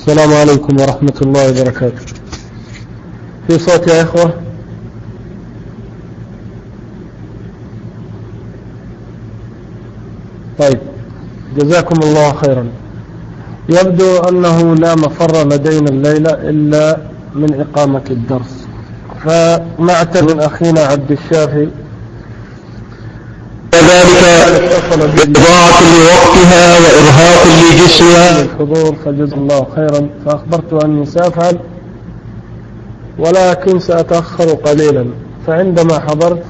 السلام عليكم ورحمة الله وبركاته. في صوت يا إخوة؟ طيب، جزاكم الله خيرا. يبدو أنه لا مفر لدينا الليلة إلا من إقامة الدرس، فنعتذر من أخينا عبد الشافي وذلك إضاعة لوقتها وإرهاق لجسمها الحضور، فجزا الله خيرا. فأخبرت أني سأفعل ولكن سأتأخر قليلا، فعندما حضرت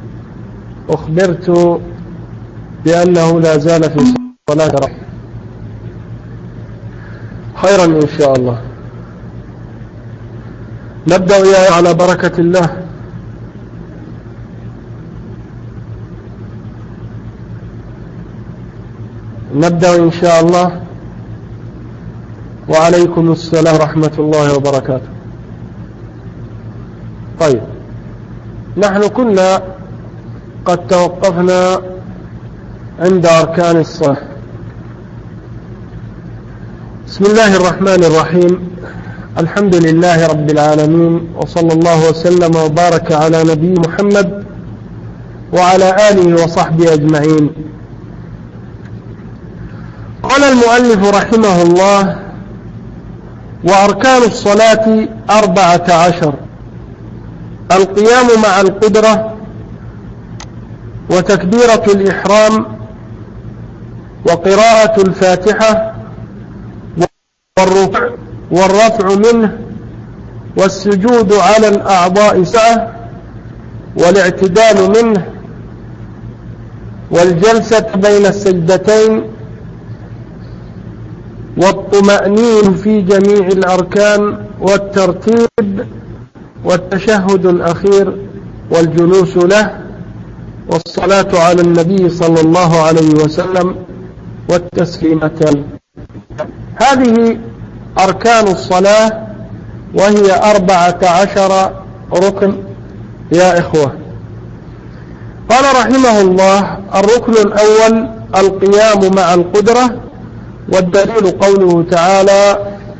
أخبرت بأنه لا زال في صلاة رحمة. خيرا إن شاء الله. نبدأ يا على بركة الله. نبدأ إن شاء الله. وعليكم السلام ورحمة الله وبركاته. طيب، نحن كنا قد توقفنا عند أركان الصلاة. بسم الله الرحمن الرحيم. الحمد لله رب العالمين، وصلى الله وسلم وبارك على نبي محمد وعلى آله وصحبه أجمعين. قال المؤلف رحمه الله: وأركان الصلاة 14: القيام مع القدرة، وتكبيرة الإحرام، وقراءة الفاتحة، والركوع والرفع منه، والسجود على الأعضاء سعة، والاعتدال منه، والجلسة بين السجدتين، والطمأنين في جميع الأركان، والترتيب، والتشهد الأخير، والجلوس له، والصلاة على النبي صلى الله عليه وسلم، والتسليمتان. هذه أركان الصلاة، وهي 14 ركن يا إخوة. قال رحمه الله: الركن الأول القيام مع القدرة، والدليل قوله تعالى: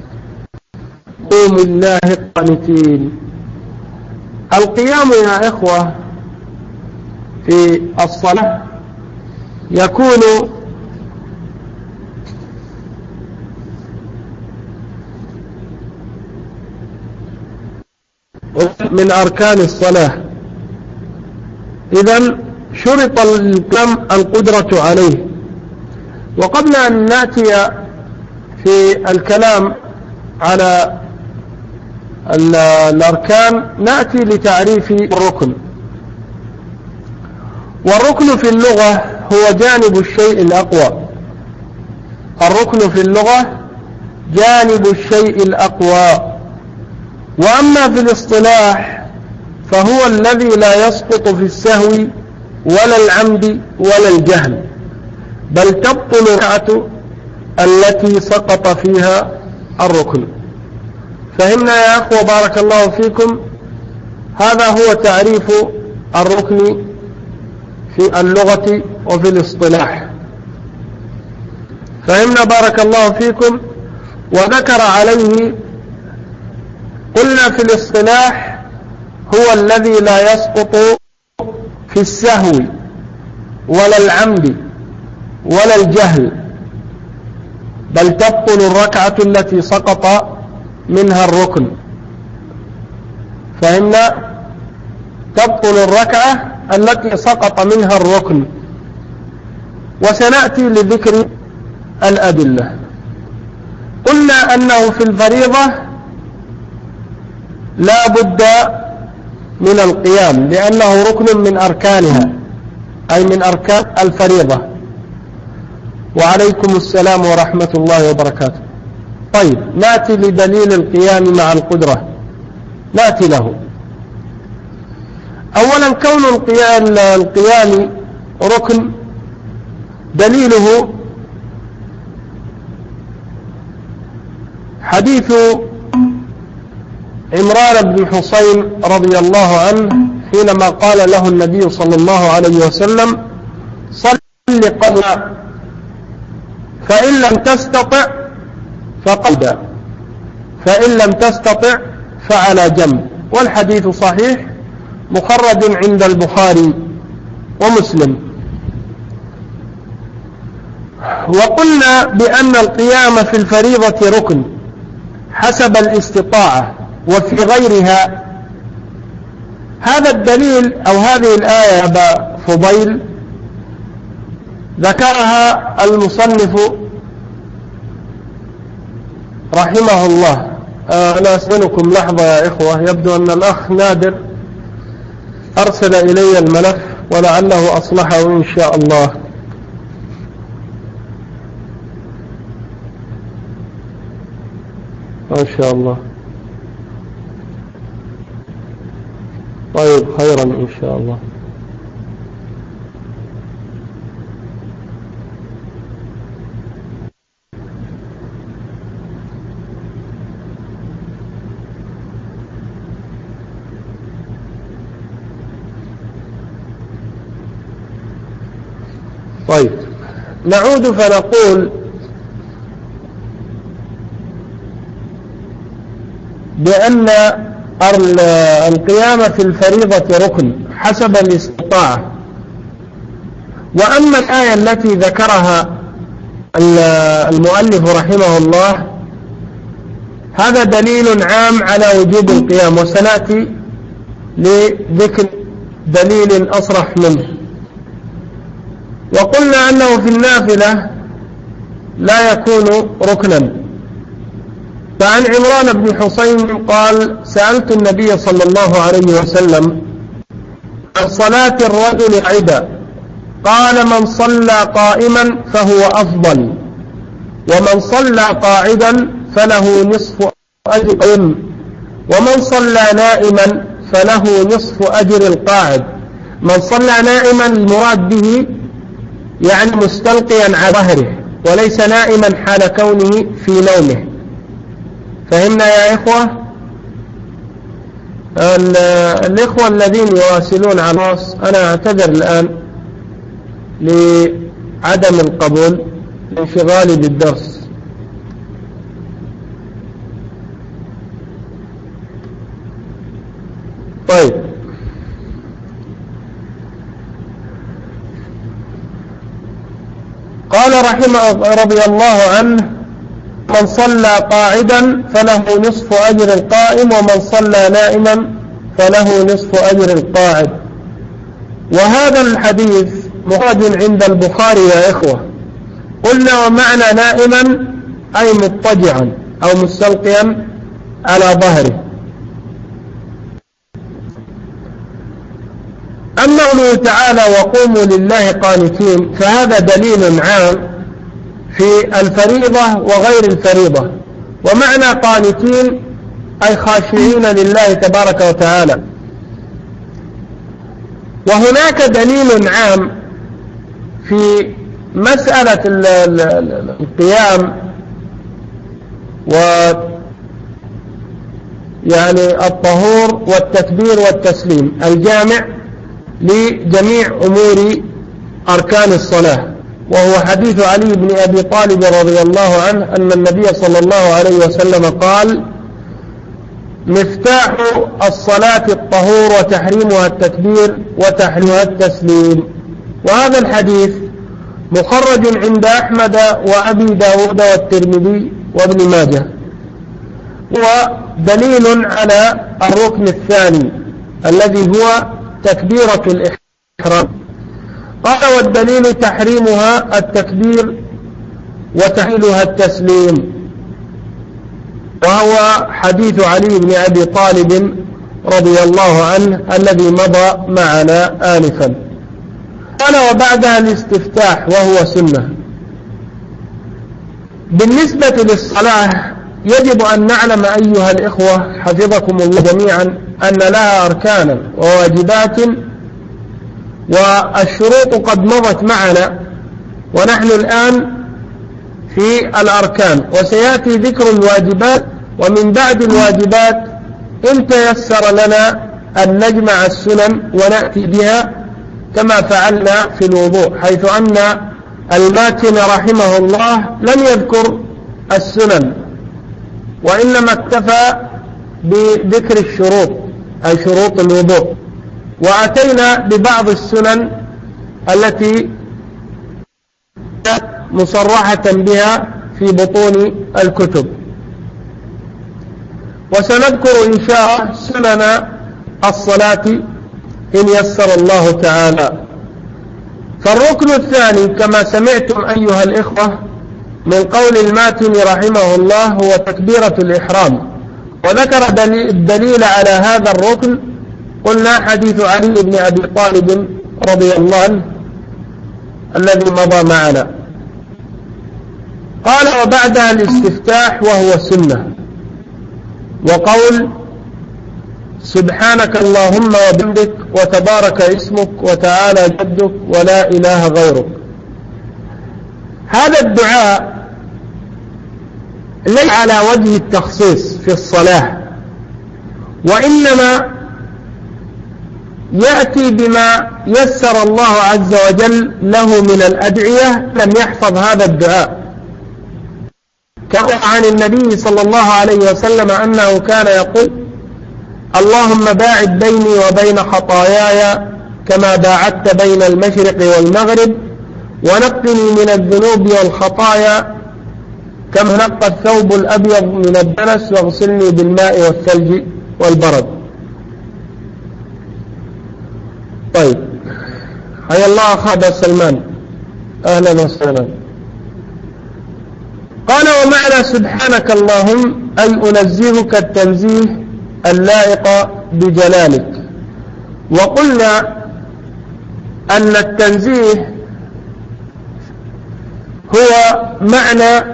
قوموا لله قانتين. القيام يا إخوة في الصلاة يكون من أركان الصلاة. إذن شرط القيام القدرة عليه. وقبل أن نأتي في الكلام على الأركان نأتي لتعريف الركن. والركن في اللغة هو جانب الشيء الأقوى. الركن في اللغة جانب الشيء الأقوى. وأما في الاصطلاح فهو الذي لا يسقط في السهو ولا العمد ولا الجهل، بل تبطل الركعة التي سقط فيها الركن. فهمنا يا أخوة بارك الله فيكم؟ هذا هو تعريف الركن في اللغة وفي الاصطلاح. فهمنا بارك الله فيكم؟ وذكر عليه، قلنا في الاصطلاح هو الذي لا يسقط في السهو ولا العمد ولا الجهل، بل تبطل الركعة التي سقط منها الركن. فهمنا؟ تبطل الركعة التي سقط منها الركن. وسنأتي لذكر الأدلة. قلنا أنه في الفريضة لا بد من القيام، لأنه ركن من أركانها، أي من أركان الفريضة. وعليكم السلام ورحمة الله وبركاته. طيب، نأتي لدليل القيام مع القدرة. نأتي له. أولا، كون القيام ركن، دليله حديث عمران بن حسين رضي الله عنه حينما قال له النبي صلى الله عليه وسلم: صل قبل، فإن لم تستطع فقعد. فإن لم تستطع فعلى جنب. والحديث صحيح مخرج عند البخاري ومسلم. وقلنا بأن القيام في الفريضة ركن حسب الاستطاعة وفي غيرها. هذا الدليل أو هذه الآية يا أبا فضيل ذكرها المصنف رحمه الله. أنا أسألكم لحظة يا إخوة، يبدو أن الأخ نادر أرسل إلي الملف ولعله أصلحه إن شاء الله. ما شاء الله. طيب خيرا إن شاء الله. طيب نعود فنقول بأن القيام في الفريضة ركن حسب الاستطاعة. وأما الآية التي ذكرها المؤلف رحمه الله هذا دليل عام على وجوب القيام، وسنأتي لذكر دليل أصرح منه. وقلنا أنه في النافلة لا يكون ركنا. فعن عمران بن حسين قال: سألت النبي صلى الله عليه وسلم عن صلاة الرجل عدا، قال: من صلى قائما فهو أفضل، ومن صلى قاعدا فله نصف أجر القائم، ومن صلى نائما فله نصف أجر القاعد. من صلى نائما المراد به يعني مستلقيا على ظهره، وليس نائما حال كونه في نومه. فهمنا يا إخوة؟ الإخوة الذين يواصلون على النص أنا أعتذر الآن لعدم القبول لانشغالي بالدرس. طيب قال رحمه رضي الله عنه: من صلى قاعدا فله نصف أجر القائم، ومن صلى نائما فله نصف أجر القاعد. وهذا الحديث مخرج عند البخاري يا إخوة. قلنا ومعنى نائما أي مضطجعا أو مستلقيا على ظهره. أما قوله تعالى: وقوموا لله قانتين، فهذا دليل عام في الفريضة وغير الفريضة. ومعنى قانتين أي خاشعين لله تبارك وتعالى. وهناك دليل عام في مسألة القيام يعني الطهور والتكبير والتسليم الجامع لجميع أمور أركان الصلاة. وهو حديث علي بن أبي طالب رضي الله عنه أن النبي صلى الله عليه وسلم قال: مفتاح الصلاة الطهور وتحريمها التكبير وتحريمها التسليم. وهذا الحديث مخرج عند أحمد وأبي داود والترمذي وابن ماجه، ودليل على الركن الثاني الذي هو تكبيرة الإحرام. قال: والدليل تحريمها التكبير وتحليلها التسليم، وهو حديث علي بن أبي طالب رضي الله عنه الذي مضى معنا آنفا. قال: وبعدها الاستفتاح وهو سنة. بالنسبة للصلاة يجب أن نعلم أيها الإخوة حفظكم الله جميعا أن لها أركانا وواجبات، والشروط قد مضت معنا، ونحن الآن في الأركان، وسيأتي ذكر الواجبات. ومن بعد الواجبات إن تيسر لنا أن نجمع السنن ونأتي بها كما فعلنا في الوضوء، حيث أن الماتن رحمه الله لم يذكر السنن وإنما اكتفى بذكر الشروط أي شروط الوضوء. وأتينا ببعض السنن التي مصرحة بها في بطون الكتب، وسنذكر إن شاء سنن الصلاة إن يسر الله تعالى. فالركن الثاني كما سمعتم أيها الإخوة من قول الماتن رحمه الله هو تكبيرة الإحرام، وذكر الدليل على هذا الركن قلنا حديث علي بن أبي طالب رضي الله عنه الذي مضى معنا. قال وبعدها الاستفتاح وهو سنة، وقول سبحانك اللهم وبحمدك وتبارك اسمك وتعالى جدك ولا إله غيرك. هذا الدعاء ليس على وجه التخصيص في الصلاة، وإنما يأتي بما يسر الله عز وجل له من الأدعية لم يحفظ هذا الدعاء. كان عن النبي صلى الله عليه وسلم أنه كان يقول اللهم باعد بيني وبين خطاياي كما باعدت بين المشرق والمغرب، ونقني من الذنوب والخطايا كما نقى الثوب الأبيض من الدنس، واغسلني بالماء والثلج والبرد. طيب، حيا الله أخ أبا سلمان، أهلا وسهلا. قال ومعنى سبحانك اللهم أي أنزهك التنزيه اللائق بجلالك. وقلنا أن التنزيه هو معنى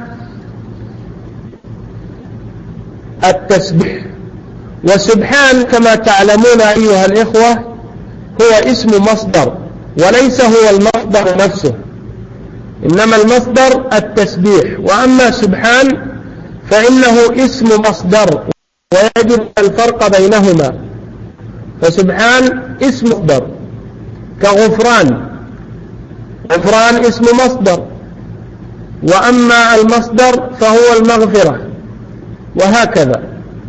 التسبيح، وسبحان كما تعلمون أيها الإخوة هو اسم مصدر، وليس هو المصدر نفسه، إنما المصدر التسبيح، وأما سبحان فإنه اسم مصدر ويجب الفرق بينهما. فسبحان اسم مصدر كغفران، غفران اسم مصدر، وأما المصدر فهو المغفرة، وهكذا.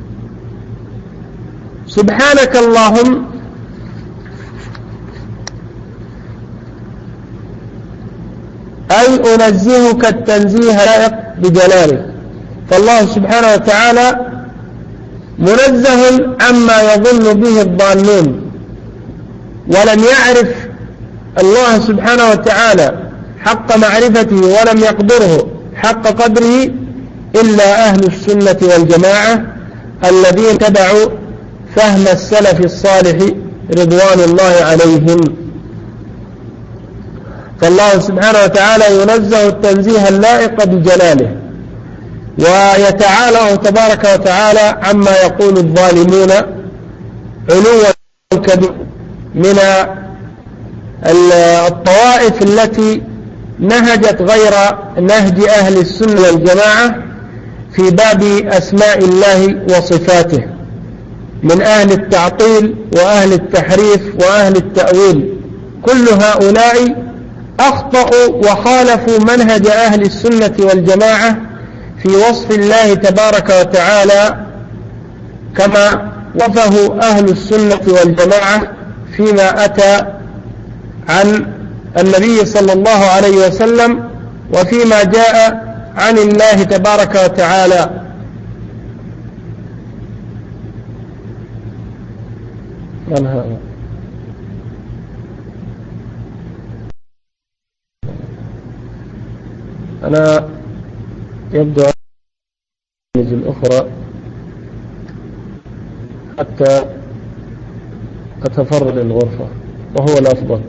سبحانك اللهم أي أنزهك التنزيه اللائق بجلالك. فالله سبحانه وتعالى منزه عما يظن به الضالون، ولم يعرف الله سبحانه وتعالى حق معرفته ولم يقدره حق قدره إلا أهل السنة والجماعة الذين تبعوا فهم السلف الصالح رضوان الله عليهم. فالله سبحانه وتعالى ينزه التنزيه اللائق بجلاله، ويتعالى تبارك وتعالى عما يقول الظالمون علوا كبيرا من الطوائف التي نهجت غير نهج أهل السنة والجماعة في باب أسماء الله وصفاته، من أهل التعطيل وأهل التحريف وأهل التأويل. كل هؤلاء أخطأوا وخالفوا منهج أهل السنة والجماعة في وصف الله تبارك وتعالى كما وصفه أهل السنة والجماعة فيما أتى عن النبي صلى الله عليه وسلم وفيما جاء عن الله تبارك وتعالى. من هذا؟ أنا يبدو أن الأخرى حتى أتفرد الغرفة وهو الأفضل.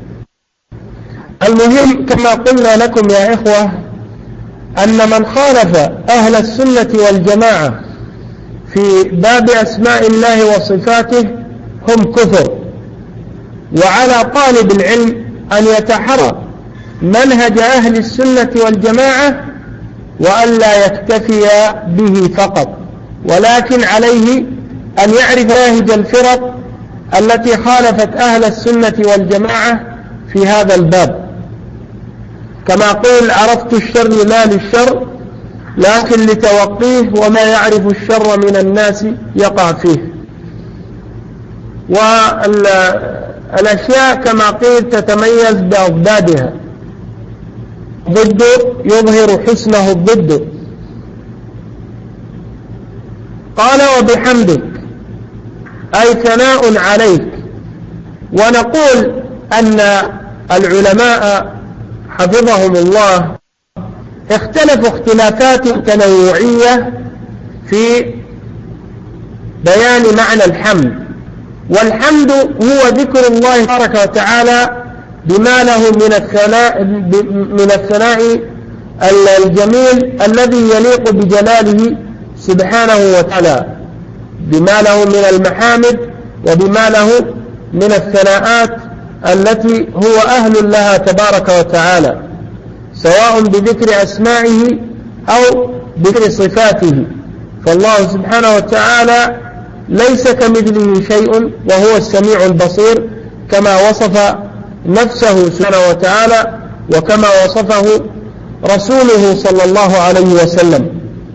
المهم كما قلنا لكم يا إخوة أن من خالف أهل السنة والجماعة في باب أسماء الله وصفاته هم كفر، وعلى طالب العلم أن يتحرى منهج أهل السنة والجماعة وأن لا يكتفي به فقط، ولكن عليه أن يعرف مناهج الفرق التي خالفت أهل السنة والجماعة في هذا الباب. كما قول عرفت الشر لا للشر لكن لتوقيه، وما يعرف الشر من الناس يقع فيه. والأشياء كما قيل تتميز بأضدادها، ضد يظهر حسنه الضد. قال وبحمدك أي ثناء عليك. ونقول أن العلماء حفظهم الله اختلفوا اختلافات تنوعية في بيان معنى الحمد. والحمد هو ذكر الله تبارك وتعالى بما له من الثناء الجميل الذي يليق بجلاله سبحانه وتعالى، بما له من المحامد وبما له من الثناءات التي هو أهل لها تبارك وتعالى، سواء بذكر أسمائه أو بذكر صفاته. فالله سبحانه وتعالى ليس كمثله شيء وهو السميع البصير، كما وصف نفسه سبحانه وتعالى وكما وصفه رسوله صلى الله عليه وسلم.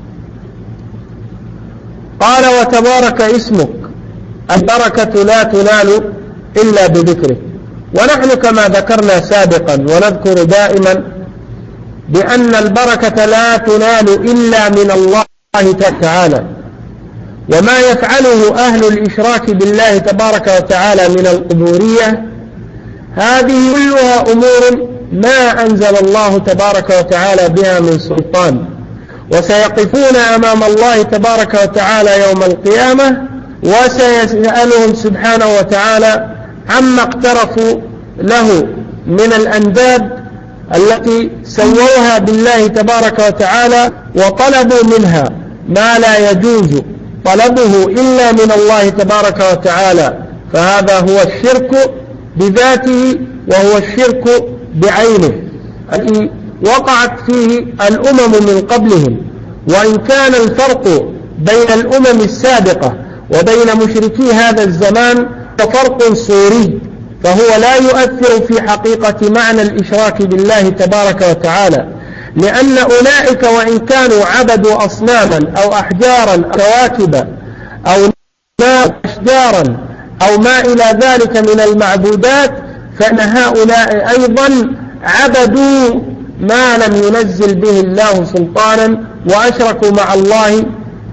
قال وتبارك اسمك، البركة لا تنال إلا بذكره. ونحن كما ذكرنا سابقا ونذكر دائما بأن البركة لا تنال إلا من الله تعالى، وما يفعله أهل الإشراك بالله تبارك وتعالى من القبورية هذه كلها أمور ما أنزل الله تبارك وتعالى بها من سلطان، وسيقفون أمام الله تبارك وتعالى يوم القيامة وسيسألهم سبحانه وتعالى عما اقترفوا له من الأنداد التي سووها بالله تبارك وتعالى وطلبوا منها ما لا يجوز طلبه إلا من الله تبارك وتعالى، فهذا هو الشرك بذاته وهو الشرك بعينه الذي وقعت فيه الأمم من قبلهم. وإن كان الفرق بين الأمم السابقة وبين مشركي هذا الزمان فرق صوري، فهو لا يؤثر في حقيقة معنى الإشراك بالله تبارك وتعالى، لأن أولئك وإن كانوا عبدوا أصناما أو أحجارا أو كواكب أو أشجارا أو ما إلى ذلك من المعبودات، فإن هؤلاء أيضا عبدوا ما لم ينزل به الله سلطانا، وأشركوا مع الله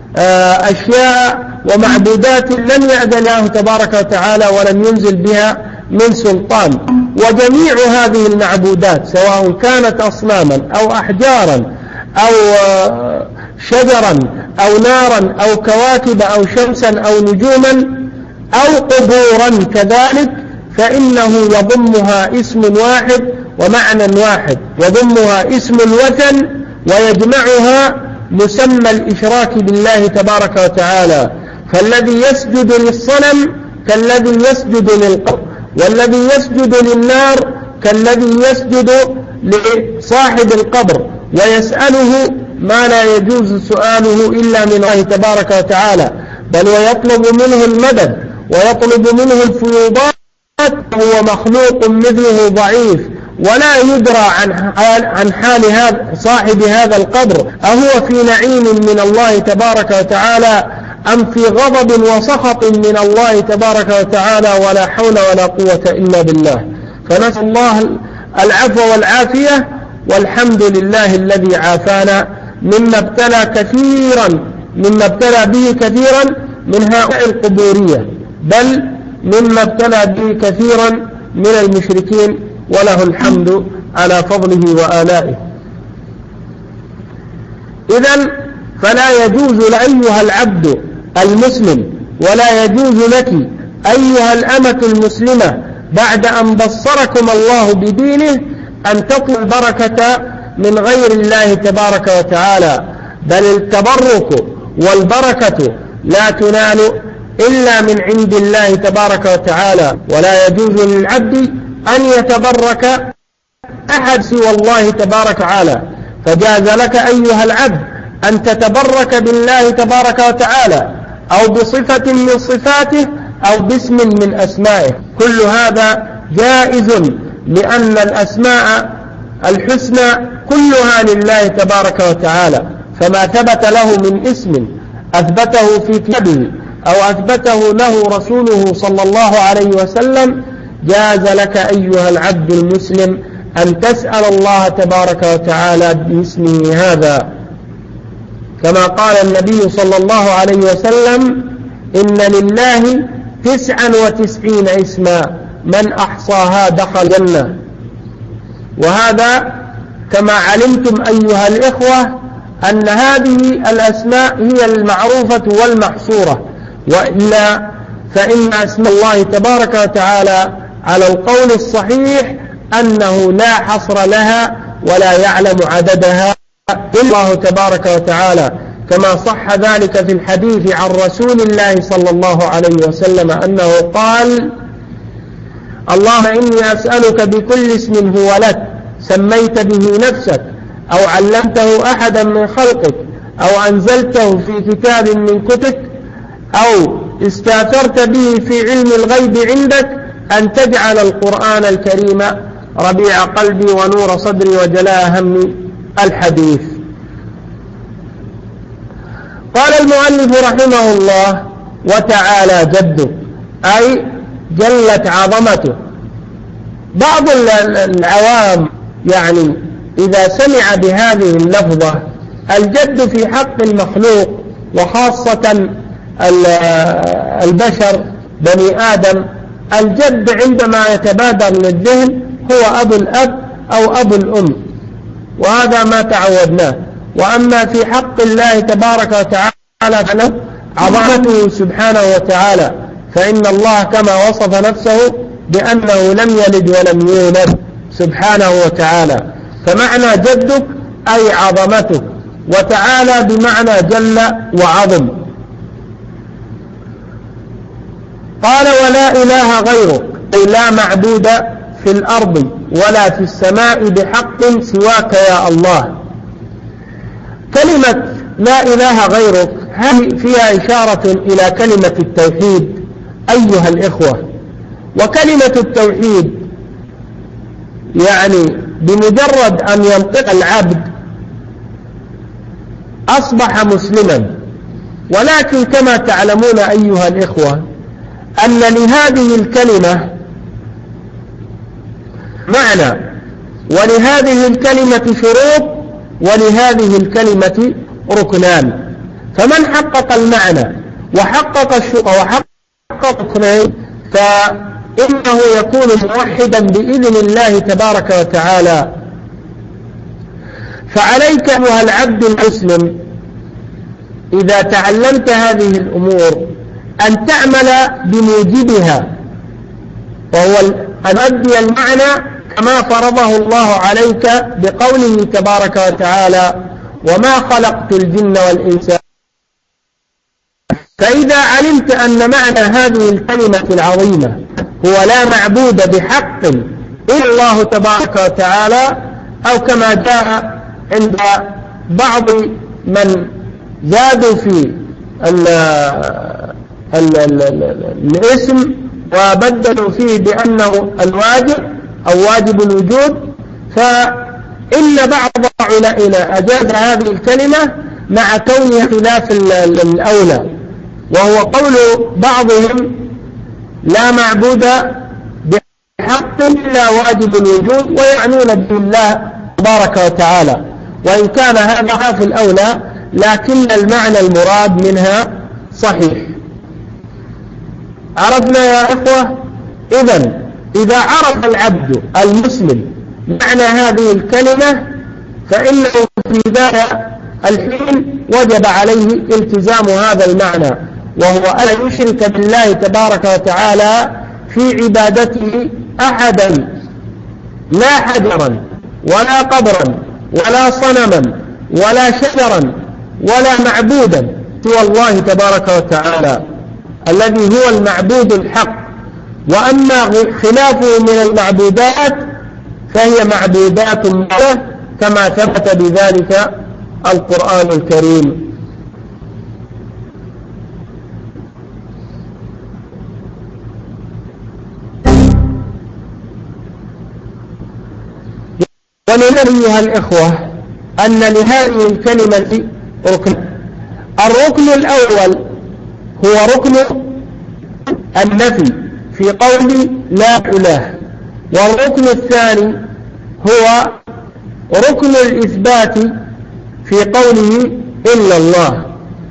أشياء ومعبودات لم يأذن الله تبارك وتعالى ولم ينزل بها من سلطان. وجميع هذه المعبودات سواء كانت أصناما أو أحجارا أو شجرا أو نارا أو كواكب أو شمسا أو نجوما أو قبورا كذلك، فإنه يضمها اسم واحد ومعنى واحد، يضمها اسم الوثن ويجمعها مسمى الإشراك بالله تبارك وتعالى. فالذي يسجد للصنم كالذي يسجد للقبر، والذي يسجد للنار كالذي يسجد لصاحب القبر ويسأله ما لا يجوز سؤاله إلا من الله تبارك وتعالى، بل ويطلب منه المدد ويطلب منه الفيوضات، هو مخلوق مثله ضعيف ولا يدرى عن حال صاحب هذا القبر أهو في نعيم من الله تبارك وتعالى أم في غضب وسخط من الله تبارك وتعالى، ولا حول ولا قوة إلا بالله. فنسأل الله العفو والعافية، والحمد لله الذي عافانا مما ابتلى به كثيرا من هؤلاء القبورية، بل مما ابتلى به كثيرا من المشركين، وله الحمد على فضله وآلائه. إذن فلا يجوز لأيها العبد المسلم ولا يجوز لك أيها الأمة المسلمة بعد أن بصركم الله بدينه أن تطلب البركة من غير الله تبارك وتعالى، بل التبرك والبركة لا تنال إلا من عند الله تبارك وتعالى، ولا يجوز للعبد أن يتبرك أحد سوى الله تبارك وتعالى. فجاز لك أيها العبد أن تتبرك بالله تبارك وتعالى أو بصفة من صفاته أو باسم من أسمائه، كل هذا جائز، لأن الأسماء الحسنى كلها لله تبارك وتعالى، فما ثبت له من اسم أثبته في كتابه أو أثبته له رسوله صلى الله عليه وسلم، جاز لك أيها العبد المسلم أن تسأل الله تبارك وتعالى باسمه هذا، كما قال النبي صلى الله عليه وسلم: إن لله 99 اسما من أحصاها دخل الجنة. وهذا كما علمتم أيها الإخوة أن هذه الأسماء هي المعروفة والمحصورة، وإلا فإن أسماء الله تبارك وتعالى على القول الصحيح أنه لا حصر لها ولا يعلم عددها إلا الله تبارك وتعالى، كما صح ذلك في الحديث عن رسول الله صلى الله عليه وسلم أنه قال: اللهم إني أسألك بكل اسم هو لك سميت به نفسك أو علمته أحدا من خلقك أو أنزلته في كتاب من كتبك أو استأثرت به في علم الغيب عندك أن تجعل القرآن الكريم ربيع قلبي ونور صدري وجلاء همي. الحديث. قال المؤلف رحمه الله: وتعالى جده، أي جلت عظمته. بعض العوام يعني إذا سمع بهذه اللفظة الجد في حق المخلوق وخاصة البشر بني آدم، الجد عندما يتبادر للذهن هو أبو الأب أو أبو الأم، وهذا ما تعودناه. وأما في حق الله تبارك وتعالى عظمته سبحانه وتعالى، فإن الله كما وصف نفسه بأنه لم يلد ولم يولد سبحانه وتعالى، فمعنى جدك أي عظمتك، وتعالى بمعنى جل وعظم. قال: ولا إله غيرك، أي لا معبود في الأرض ولا في السماء بحق سواك يا الله. كلمة لا إله غيرك هذه فيها إشارة إلى كلمة التوحيد أيها الإخوة. وكلمة التوحيد يعني بمجرد أن ينطق العبد أصبح مسلما. ولكن كما تعلمون أيها الإخوة أن لهذه الكلمة معنى، ولهذه الكلمة شروط، ولهذه الكلمة ركنان. فمن حقق المعنى وحقق الشروط وحقق الركنين فإنه يكون موحدا بإذن الله تبارك وتعالى. فعليك أيها العبد المسلم إذا تعلمت هذه الأمور أن تعمل بموجبها، وهو أن تؤدي المعنى كما فرضه الله عليك بقوله تبارك وتعالى: وما خلقت الجن والإنس. فإذا علمت أن معنى هذه الكلمة العظيمة هو لا معبود بحق إلا الله تبارك وتعالى، أو كما جاء عند بعض من زادوا في الاسم وبدلوا فيه بأنه الواجب أو واجب الوجود، فإن بعض علمائنا أجاز هذه الكلمة مع كونها خلاف الأولى، وهو قول بعضهم: لا معبود بحق إلا واجب الوجود، ويعنون بالله تبارك وتعالى، وإن كان هذا في الأولى لكن المعنى المراد منها صحيح. عرفنا يا إخوة؟ إذا عرف العبد المسلم معنى هذه الكلمة فإنه في ذلك الحين وجب عليه التزام هذا المعنى، وهو أن يشرك بالله تبارك وتعالى في عبادته أحدا، لا حجرا ولا قبرا ولا صنما ولا شجرا ولا معبودا سوى الله تبارك وتعالى الذي هو المعبود الحق. وأما خلافه من المعبودات فهي معبودات الله كما ثبت بذلك القرآن الكريم. ولنرى أيها الإخوة أن لهذه الكلمة ركن. الركن الأول هو ركن النفي في قول لا إله، والركن الثاني هو ركن الإثبات في قوله إلا الله.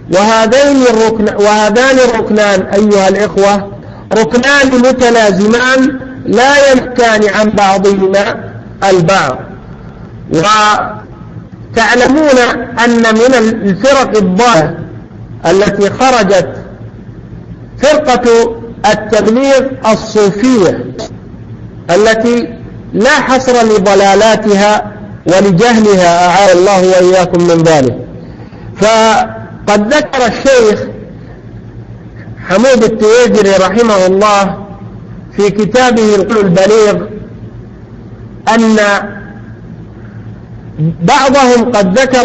وهذان الركنان أيها الإخوة ركنان متلازمان لا ينفكان عن بعضهما البعض. وتعلمون أن من الفرق الضالة التي خرجت فرقة التبليغ الصوفية التي لا حصر لضلالاتها ولجهلها، أعاذ الله وإياكم من ذلك. فقد ذكر الشيخ حمود التويجري رحمه الله في كتابه القول البليغ أن بعضهم قد ذكر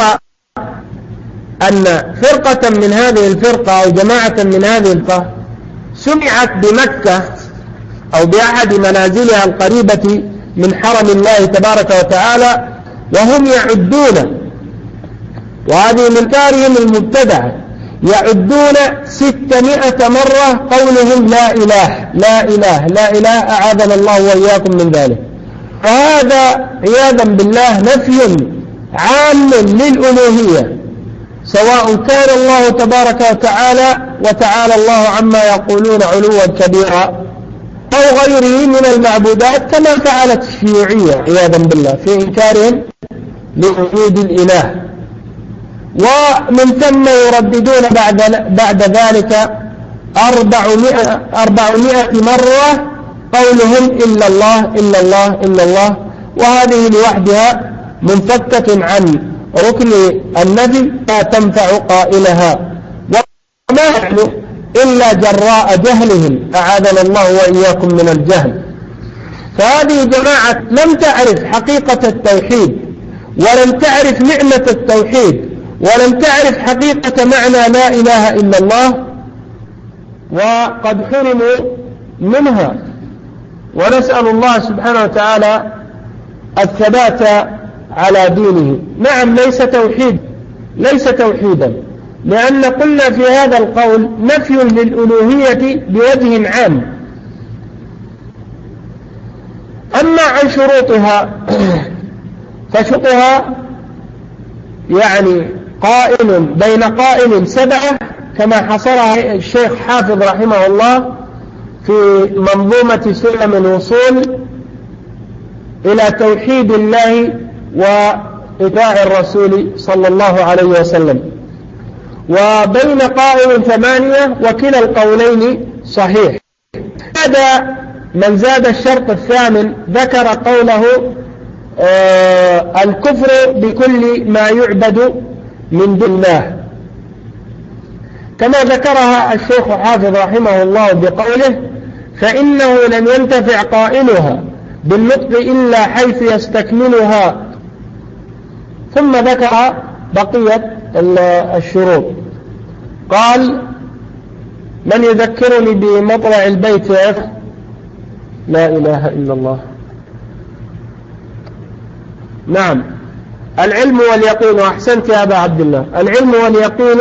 أن فرقة من هذه الفرقة أو جماعة من هذه الفرقة سمعت بمكة أو بأحد منازلها القريبة من حرم الله تبارك وتعالى، وهم يعدون، وهذه من كارهم المبتدعة، يعدون 600 مرة قولهم لا إله لا إله لا إله، أعاذنا الله وإياكم من ذلك. وهذا عياذا بالله نفي عام للألوهية، سواء كان الله تبارك وتعالى الله عما يقولون علوا كبيرا أو غيره من المعبودات، كما فعلت الشيوعية عياذا بالله في إنكارهم لوجود الإله. ومن ثم يرددون بعد ذلك 400 مرة قولهم إلا الله إلا الله إلا الله، وهذه لوحدها منفكة عن ركن النفي لا تنفع قائلها، وما يعلم إلا جراء جهلهم، أعاذنا الله وإياكم من الجهل. فهذه جماعة لم تعرف حقيقة التوحيد، ولم تعرف نعمة التوحيد، ولم تعرف حقيقة معنى لا إله إلا الله، وقد حرموا منها. ونسأل الله سبحانه وتعالى الثبات على دينه. نعم، ليس توحيدا، لأن قلنا في هذا القول نفي للألوهية بوجه عام. أما عن شروطها فشروطها يعني بين قائل 7 كما حصرها الشيخ حافظ رحمه الله في منظومة سلم الوصول إلى توحيد الله وإطاعة الرسول صلى الله عليه وسلم. وبين قائل 8 وكلا القولين صحيح. هذا من زاد الشرط الثامن ذكر قوله الكفر بكل ما يعبد من دون الله، كما ذكرها الشيخ حافظ رحمه الله بقوله فإنه لن ينتفع قائلها بالنطق إلا حيث يستكملها. ثم ذكر بقية الشروط، قال من يذكرني بمطلع البيت لا إله إلا الله. نعم، العلم واليقين. أحسنت يا أبا عبد الله. العلم واليقين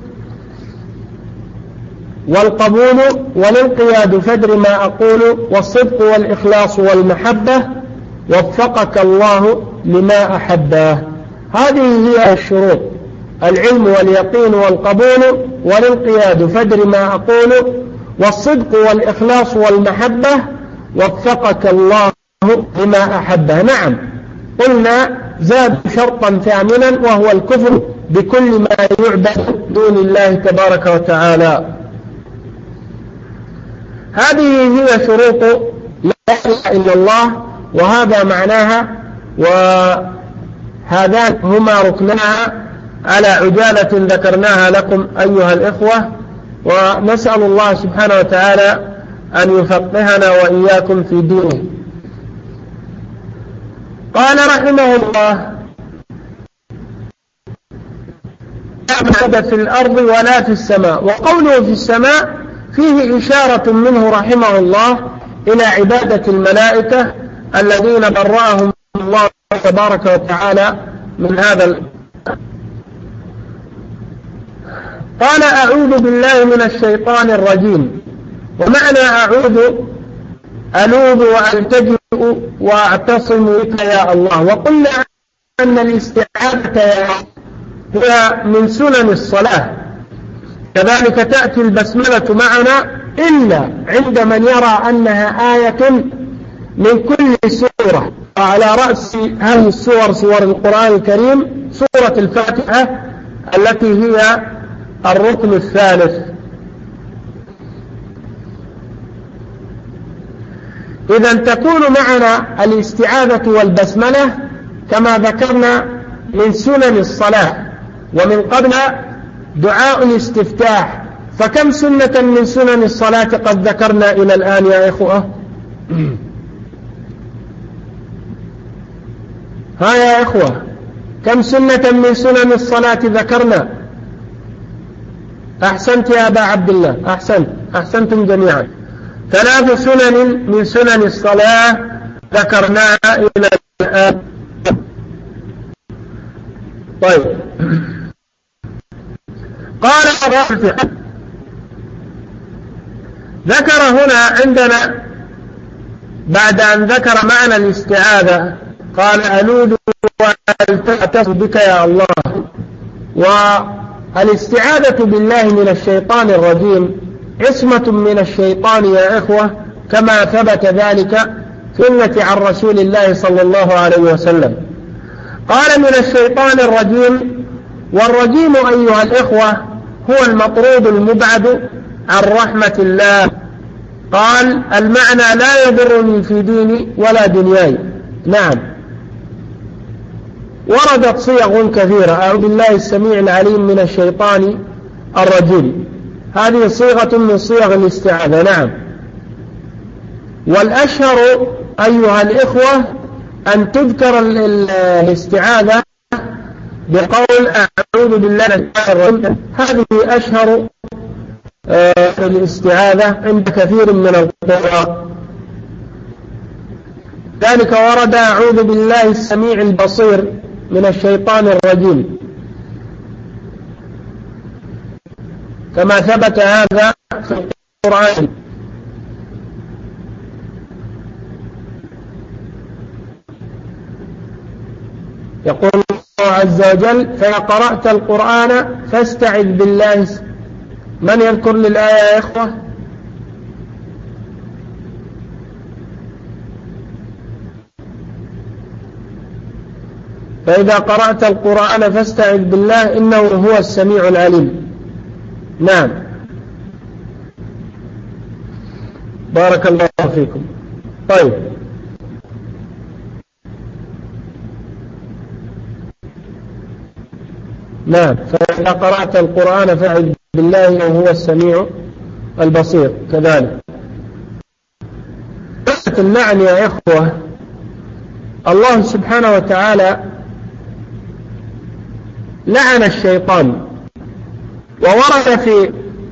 والقبول والانقياد فدر ما أقول، والصدق والإخلاص والمحبة، وفقك الله لما أحبه. هذه هي الشروط: العلم واليقين والقبول والانقياد فدر ما أقول، والصدق والإخلاص والمحبة، وفقك الله لما أحبه. نعم، قلنا زاد شرطا ثامنا وهو الكفر بكل ما يعبد دون الله تبارك وتعالى. هذه هي شروط لا إله إلا الله، وهذا معناها، وهذان هما ركناها على عجالة ذكرناها لكم أيها الإخوة. ونسأل الله سبحانه وتعالى أن يفقهنا وإياكم في دينه. قال رحمه الله: لا معبد في الأرض ولا في السماء. وقوله في السماء فيه إشارة منه رحمه الله إلى عبادة الملائكة الذين برأهم الله تبارك وتعالى من هذا. قال أعوذ بالله من الشيطان الرجيم. ومعنى أعوذ ألوذ وألتجئ وأعتصم بك يا الله. وقلنا أن الاستعاذة هي من سنن الصلاة، كذلك تأتي البسملة معنا إلا عند من يرى أنها آية من كل سورة، وعلى رأس هذه السور سور القرآن الكريم سورة الفاتحة التي هي الركن الثالث. إذا تكون معنا الاستعاذة والبسملة كما ذكرنا من سنن الصلاة، ومن قبل دعاء الاستفتاح. فكم سنة من سنن الصلاة قد ذكرنا إلى الآن يا إخوة؟ ها يا إخوة، كم سنة من سنن الصلاة ذكرنا؟ أحسنت يا أبا عبد الله، أحسنتم جميعا. 3 سنن من سنن الصلاة ذكرناها إلى الآن. طيب، قال الرافع ذكر هنا عندنا بعد أن ذكر معنى الاستعاذة قال ألوذ وألتجئ بك يا الله. والاستعاذة بالله من الشيطان الرجيم عصمة من الشيطان يا إخوة، كما ثبت ذلك في السنة عن رسول الله صلى الله عليه وسلم. قال من الشيطان الرجيم، والرجيم أيها الإخوة هو المطرود المبعد عن رحمة الله. قال المعنى لا يضرني في ديني ولا دنياي. نعم، وردت صيغ كثيرة. أعوذ بالله السميع العليم من الشيطان الرجيم، هذه صيغة من صيغ الاستعاذة. نعم، والأشهر أيها الإخوة أن تذكر الاستعاذة بقول أعوذ بالله من الشيطان الرجيم. هذه أشهر الاستعاذة عند كثير من القراء. ذلك ورد أعوذ بالله السميع البصير من الشيطان الرجيم، كما ثبت هذا في القرآن. يقول الله عز وجل فإذا قرأت القرآن فاستعذ بالله. من يذكر للآية يا إخوة؟ فإذا قرأت القرآن فاستعذ بالله إنه هو السميع العليم. نعم، بارك الله فيكم. طيب، نعم، فإذا قرأت القرآن فاستعذ بالله إنه هو السميع البصير كذلك. المعنى يا إخوة، الله سبحانه وتعالى لعن الشيطان، وورد في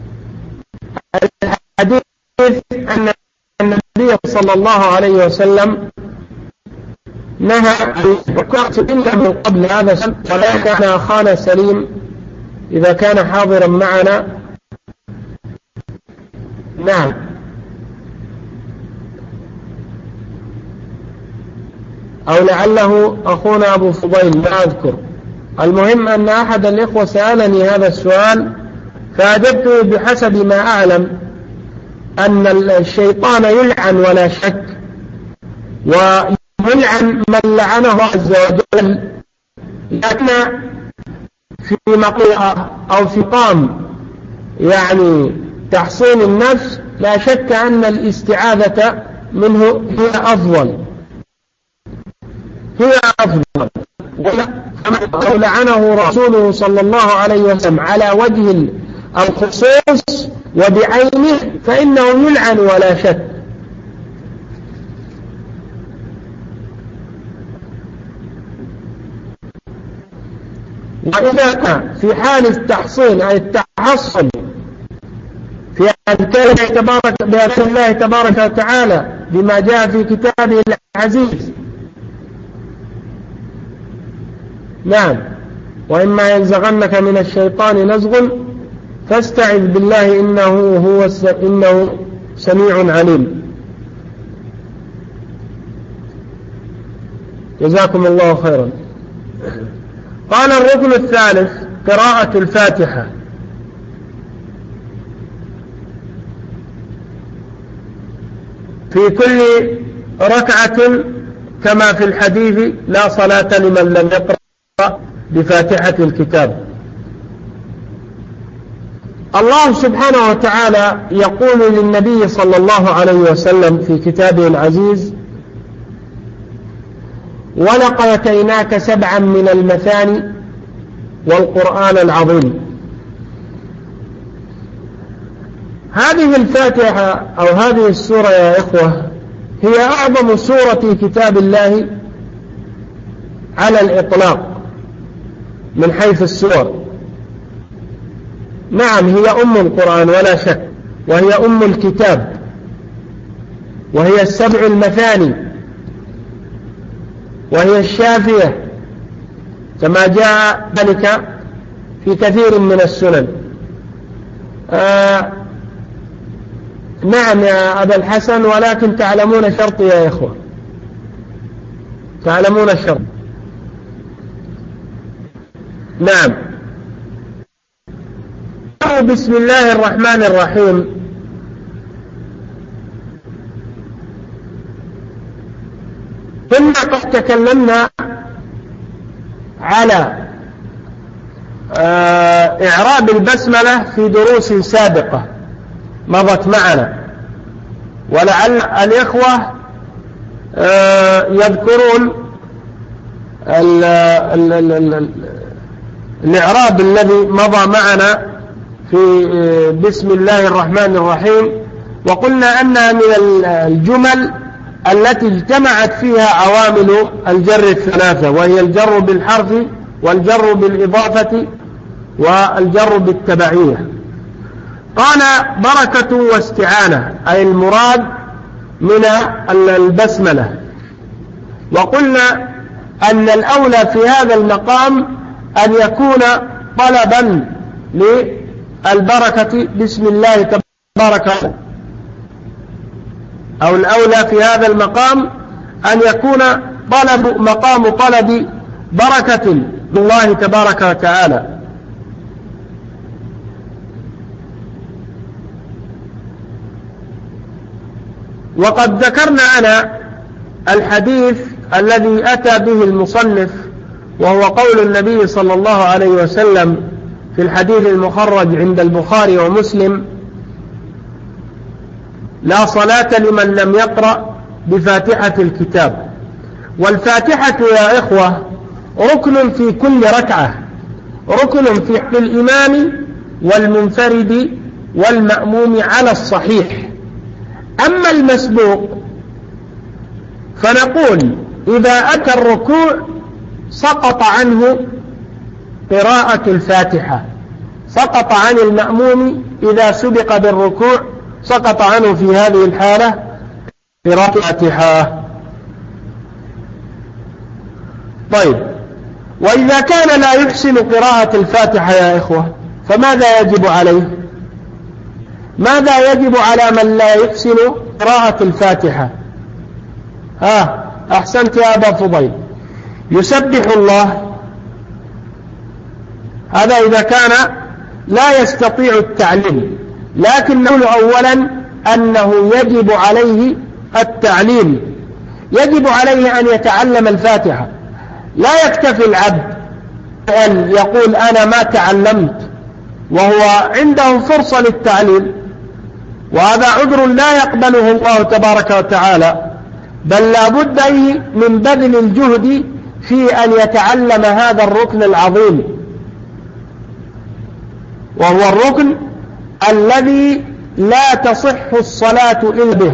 الحديث أن النبي صلى الله عليه وسلم نهى إلا من قبل هذا، ولا كان أخانا سليم إذا كان حاضرا معنا. نعم، أو لعله أخونا أبو فضيل، لا أذكر. المهم أن أحد الإخوة سألني هذا السؤال فأجبته بحسب ما أعلم أن الشيطان يلعن ولا شك، ويلعن من لعنه عز وجل، لكن في مقيئة أو في قام يعني تحصين النفس لا شك أن الاستعاذة منه هي أفضل. ولو لعنه رسوله صلى الله عليه وسلم على وجه الخصوص وبعينه فإنه يلعن ولا شك. وإذا كان في حال التحصين أي التحصن في أذكار الله تبارك وتعالى بما جاء في كتابه العزيز. نعم، وإما ينزغنك من الشيطان نزغ فاستعذ بالله إنه سميع عليم. جزاكم الله خيرا. قال الركن الثالث قراءة الفاتحة. في كل ركعة كما في الحديث لا صلاة لمن لم يقرأ بفاتحة الكتاب. الله سبحانه وتعالى يقول للنبي صلى الله عليه وسلم في كتابه العزيز: ولقد آتيناك 7 من المثاني والقرآن العظيم. هذه الفاتحة أو هذه السورة يا إخوة هي أعظم سورة في كتاب الله على الإطلاق من حيث السور. نعم، هي أم القرآن ولا شك، وهي أم الكتاب، وهي 7 المثاني، وهي الشافية كما جاء ذلك في كثير من السنن. نعم يا أبا الحسن، ولكن تعلمون شرط يا إخوة، تعلمون الشرط. نعم. بسم الله الرحمن الرحيم. كنا قد تكلمنا على إعراب البسملة في دروس سابقة مضت معنا، ولعل الإخوة يذكرون الإعراب الذي مضى معنا في بسم الله الرحمن الرحيم، وقلنا أنها من الجمل التي اجتمعت فيها عوامل الجر الثلاثة، وهي الجر بالحرف والجر بالإضافة والجر بالتبعية. قال بركة واستعانة، أي المراد من البسملة. وقلنا أن الأولى في هذا المقام أن يكون طلبا للبركة بسم الله تبارك، أو الأولى في هذا المقام أن يكون مقام طلب بركة بالله تبارك وتعالى. وقد ذكرنا أنا الحديث الذي أتى به المصنف، وهو قول النبي صلى الله عليه وسلم في الحديث المخرج عند البخاري ومسلم: لا صلاة لمن لم يقرأ بفاتحة الكتاب. والفاتحة يا إخوة ركن في كل ركعة، ركن في حق الإمام والمنفرد والمأموم على الصحيح. أما المسبوق فنقول إذا أتى الركوع سقط عنه قراءة الفاتحة، سقط عن المأموم إذا سبق بالركوع، سقط عنه في هذه الحالة قراءة الفاتحة. طيب، وإذا كان لا يحسن قراءة الفاتحة يا إخوة فماذا يجب عليه؟ ماذا يجب على من لا يحسن قراءة الفاتحة؟ أحسنت يا أبا فضيل. يسبح الله، هذا إذا كان لا يستطيع التعليم، لكن نقول أولا أنه يجب عليه التعليم، يجب عليه أن يتعلم الفاتحة. لا يكتفي العبد أن يقول أنا ما تعلمت وهو عنده فرصة للتعليم، وهذا عذر لا يقبله الله تبارك وتعالى، بل لا بد من بذل الجهد في أن يتعلم هذا الركن العظيم، وهو الركن الذي لا تصح الصلاة إلا به،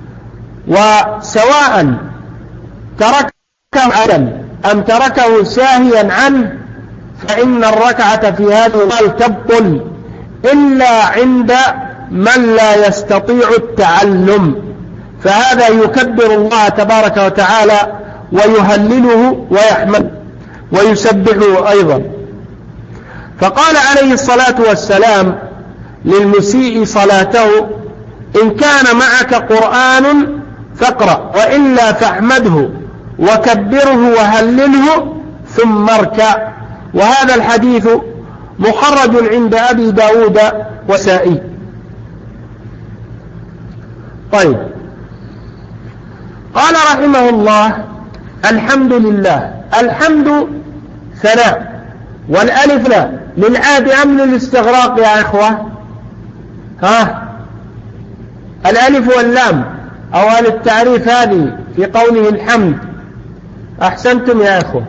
وسواء تركه عمدا أم تركه ساهيا عنه فإن الركعة في هذا الحال تبطل إلا عند من لا يستطيع التعلم، فهذا يكبر الله تبارك وتعالى ويهلله ويحمد ويسبحه أيضا. فقال عليه الصلاة والسلام: للمسيء صلاته: إن كان معك قرآن فاقرأ، وإلا فاحمده وكبره وهلله ثم اركع. وهذا الحديث مخرج عند أبي داود والنسائي. طيب، قال رحمه الله: الحمد لله. الحمد ثناء، والألف لا للعاد أم للاستغراق يا إخوة؟ الألف واللام أو للتعريف هذه في قوله الحمد. أحسنتم يا إخوة.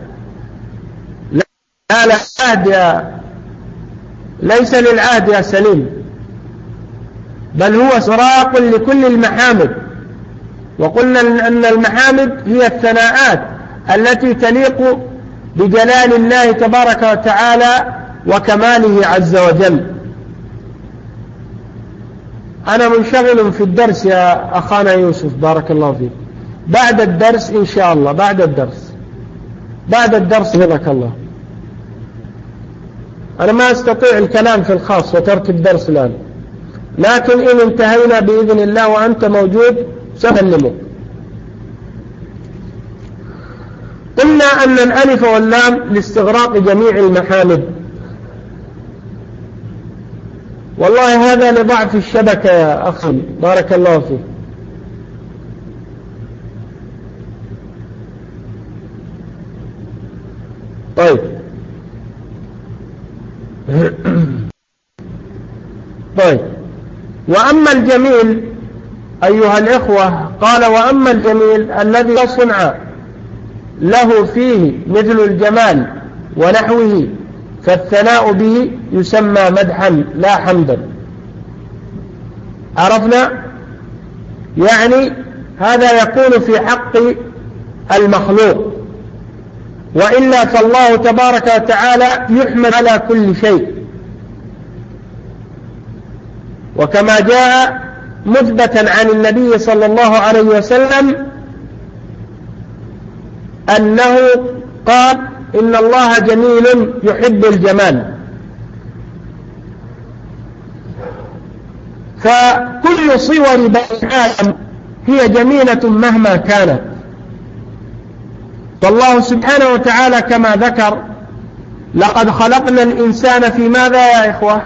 لا للعهد ليس للعهد يا سليم، بل هو استغراق لكل المحامد. وقلنا أن المحامد هي الثناءات التي تليق بجلال الله تبارك وتعالى وكماله عز وجل. أنا منشغل في الدرس يا أخانا يوسف، بارك الله فيك. بعد الدرس إن شاء الله، بعد الدرس هداك الله. أنا ما أستطيع الكلام في الخاص وترك الدرس الآن، لكن إن انتهينا بإذن الله وأنت موجود سأكلمك. قلنا أن الألف واللام لاستغراق جميع المحامد. والله هذا لضعف الشبكة يا أخي، بارك الله فيك. طيب طيب، وأما الجميل أيها الإخوة، قال: وأما الجميل الذي لا صنع له فيه مثل الجمال ونحوه، فالثناء به يسمى مدحا لا حمدا. عرفنا؟ يعني هذا يكون في حق المخلوق، وإلا فالله تبارك وتعالى يحمد على كل شيء، وكما جاء مثبتا عن النبي صلى الله عليه وسلم أنه قال: إن الله جميل يحب الجمال. فكل صور بني آدم هي جميلة مهما كانت. فالله سبحانه وتعالى كما ذكر: لقد خلقنا الإنسان في ماذا يا إخوة؟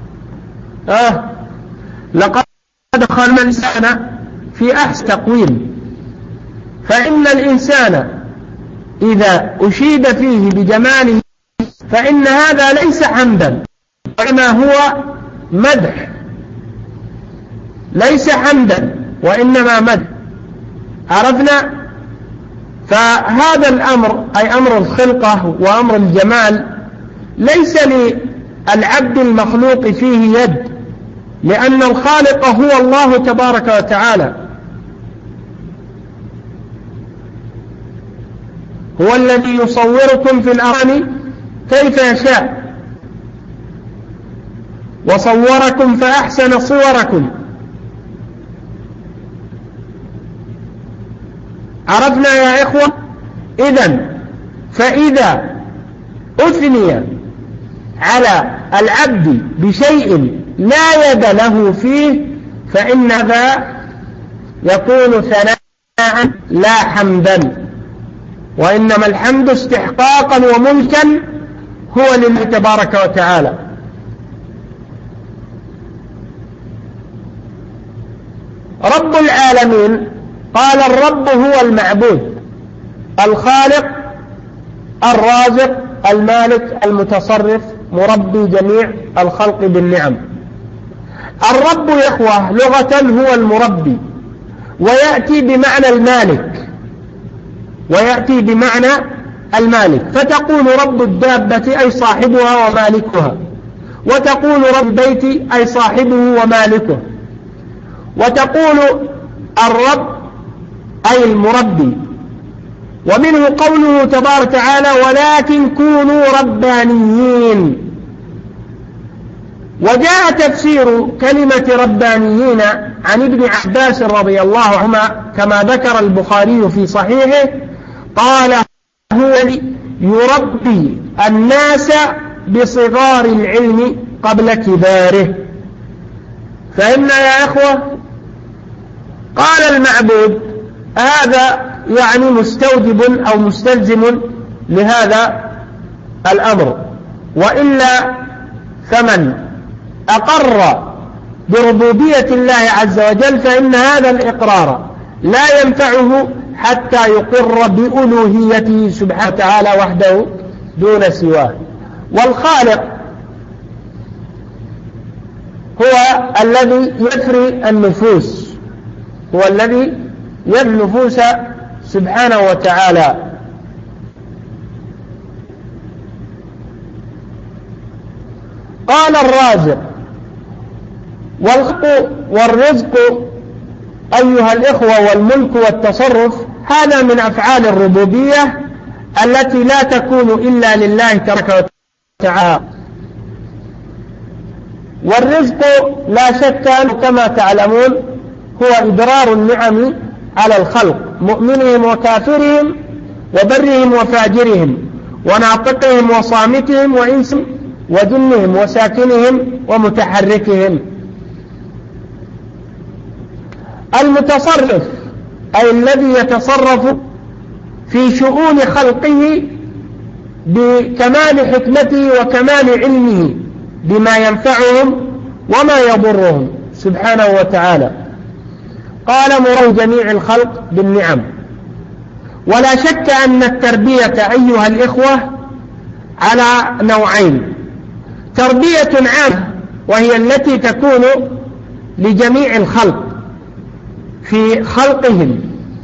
لقد خلقنا الإنسان في أحسن تقويم. فإن الإنسان إذا أشيد فيه بجماله فإن هذا ليس حمدا، وإنما هو مدح. ليس حمدا وإنما مدح. عرفنا؟ فهذا الأمر أي أمر الخلقة وأمر الجمال ليس للعبد المخلوق فيه يد، لأن الخالق هو الله تبارك وتعالى، هو الذي يصوركم في الأرحام كيف يشاء، وصوركم فأحسن صوركم. عرفنا يا إخوة؟ فإذا أثني على العبد بشيء لا يد له فيه فإن ذا يكون ثناء لا حمدا، وإنما الحمد استحقاقا وملكا هو لله تبارك وتعالى. رب العالمين قال: الرب هو المعبود، الخالق، الرازق، المالك، المتصرف، مربي جميع الخلق بالنعم. الرب يا إخوة لغة هو المربي، ويأتي بمعنى المالك، فتقول رب الدابة أي صاحبها ومالكها، وتقول رب البيت أي صاحبه ومالكه، وتقول الرب أي المربي. ومنه قوله تبارك وتعالى: ولكن كونوا ربانيين. وجاء تفسير كلمة ربانيين عن ابن عباس رضي الله عنهما كما ذكر البخاري في صحيحه، قال: هو يربي الناس بصغار العلم قبل كباره. فإن يا إخوة قال المعبود هذا يعني مستوجب أو مستلزم لهذا الأمر، وإلا فمن أقر بربوبية الله عز وجل فإن هذا الإقرار لا ينفعه حتى يقر بألوهيته سبحانه وتعالى وحده دون سواه. والخالق هو الذي يفري النفوس، هو الذي يفري النفوس سبحانه وتعالى. قال الرازق والخلق والرزق أيها الإخوة والملك والتصرف هذا من أفعال الربوبية التي لا تكون إلا لله تبارك وتعالى. والرزق لا شك كما تعلمون هو إدرار النعم على الخلق، مؤمنهم وكافرهم وبرهم وفاجرهم وناطقهم وصامتهم وإنسهم وجنهم وساكنهم ومتحركهم. المتصرف أي الذي يتصرف في شؤون خلقه بكمال حكمته وكمال علمه بما ينفعهم وما يضرهم سبحانه وتعالى. قال مروا جميع الخلق بالنعم. ولا شك أن التربية أيها الإخوة على نوعين: تربية عامة وهي التي تكون لجميع الخلق في خلقهم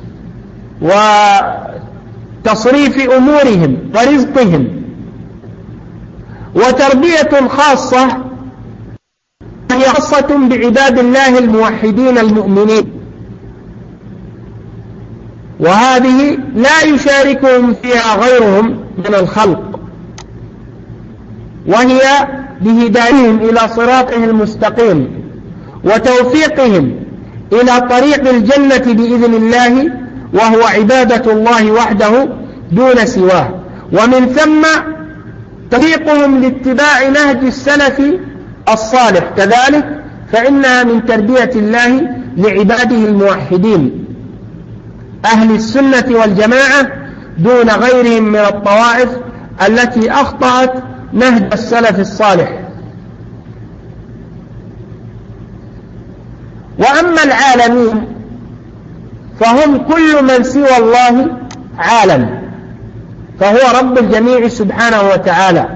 وتصريف أمورهم ورزقهم، وتربية خاصة هي خاصة بعباد الله الموحدين المؤمنين، وهذه لا يشاركهم فيها غيرهم من الخلق، وهي بهدايتهم إلى صراطه المستقيم وتوفيقهم إلى طريق الجنة بإذن الله، وهو عبادة الله وحده دون سواه، ومن ثم طريقهم لاتباع نهج السلف الصالح كذلك، فإنها من تربية الله لعباده الموحدين أهل السنة والجماعة دون غيرهم من الطوائف التي أخطأت نهج السلف الصالح. وأما العالمين فهم كل من سوى الله عالم، فهو رب الجميع سبحانه وتعالى.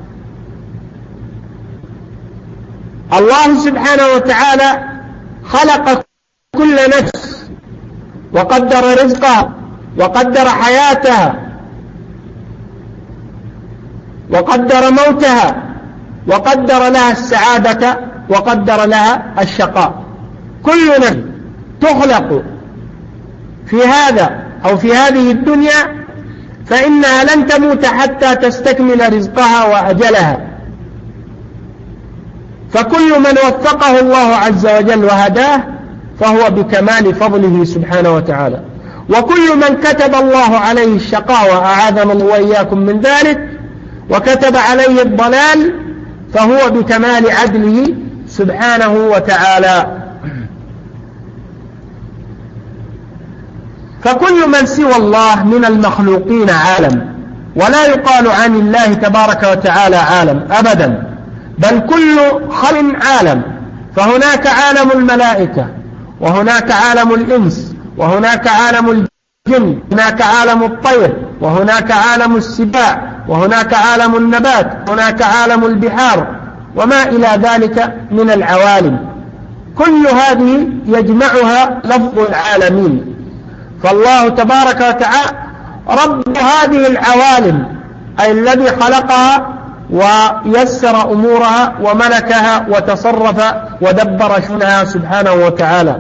الله سبحانه وتعالى خلق كل نفس وقدر رزقها وقدر حياتها وقدر موتها وقدر لها السعادة وقدر لها الشقاء. كل نفس تخلق في هذا أو في هذه الدنيا فإنها لن تموت حتى تستكمل رزقها وأجلها. فكل من وفقه الله عز وجل وهداه فهو بكمال فضله سبحانه وتعالى، وكل من كتب الله عليه الشقاء وأعاذنا الله وإياكم من ذلك وكتب عليه الضلال فهو بكمال عدله سبحانه وتعالى. فكل من سوى الله من المخلوقين عالم، ولا يقال عن الله تبارك وتعالى عالم أبدا، بل كل خلق عالم. فهناك عالم الملائكة، وهناك عالم الإنس، وهناك عالم الجن، هناك عالم الطير، وهناك عالم السباع، وهناك عالم النبات، وهناك عالم البحار، وما إلى ذلك من العوالم. كل هذه يجمعها لفظ العالمين. فالله تبارك وتعالى رب هذه العوالم، أي الذي خلقها ويسر أمورها وملكها وتصرف ودبر شؤونها سبحانه وتعالى.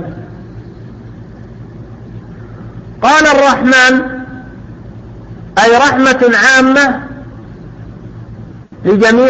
قال الرحمن أي رحمة عامة لجميع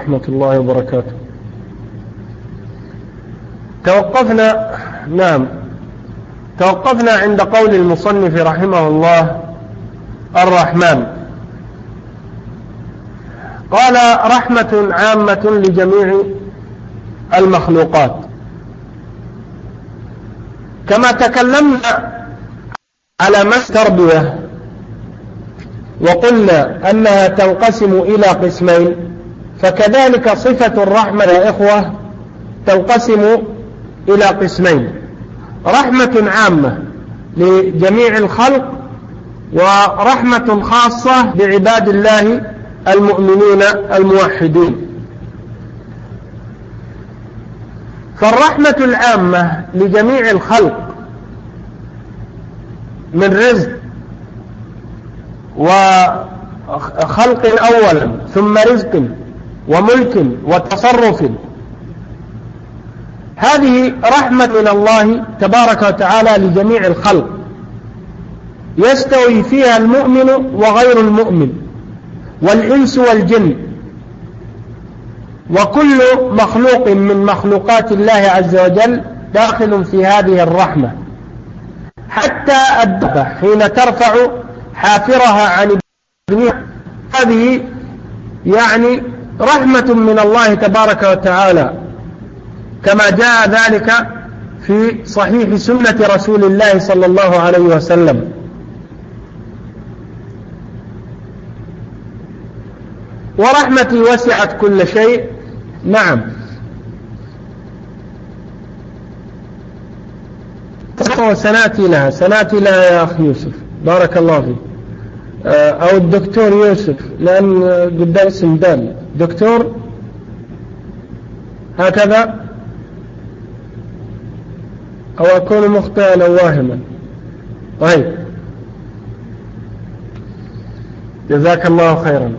ورحمة الله وبركاته. توقفنا عند قول المصنف رحمه الله الرحمن. قال رحمة عامة لجميع المخلوقات. كما تكلمنا على التربية وقلنا أنها تنقسم إلى قسمين، فكذلك صفة الرحمة يا إخوة تنقسم إلى قسمين: رحمة عامة لجميع الخلق، ورحمة خاصة بعباد الله المؤمنين الموحدين. فالرحمة العامة لجميع الخلق من رزق وخلق أولا، ثم رزق وملك وتصرف، هذه رحمة من الله تبارك وتعالى لجميع الخلق، يستوي فيها المؤمن وغير المؤمن، والإنس والجن، وكل مخلوق من مخلوقات الله عز وجل داخل في هذه الرحمة، حتى الدابة حين ترفع حافرها عن ابنها، هذه يعني رحمة من الله تبارك وتعالى، كما جاء ذلك في صحيح سنة رسول الله صلى الله عليه وسلم. ورحمتي وسعت كل شيء. نعم، سنأتي لها يا أخي يوسف، بارك الله فيك، أو الدكتور يوسف، لأن قدام اسم دال دكتور هكذا، أو أكون مخطئا أو واهما. طيب، جزاك الله خيرا.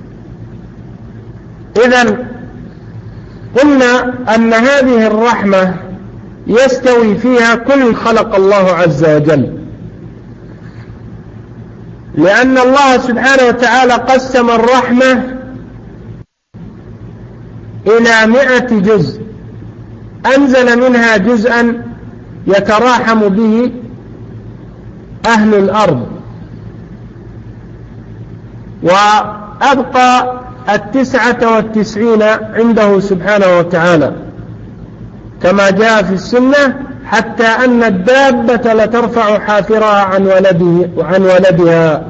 إذن قلنا أن هذه الرحمة يستوي فيها كل خلق الله عز وجل، لأن الله سبحانه وتعالى قسم الرحمة إلى 100 جزء، أنزل منها جزءا يتراحم به أهل الأرض، وأبقى 99 عنده سبحانه وتعالى، كما جاء في السنة: حتى أن الدابة لترفع حافرها عن ولدها.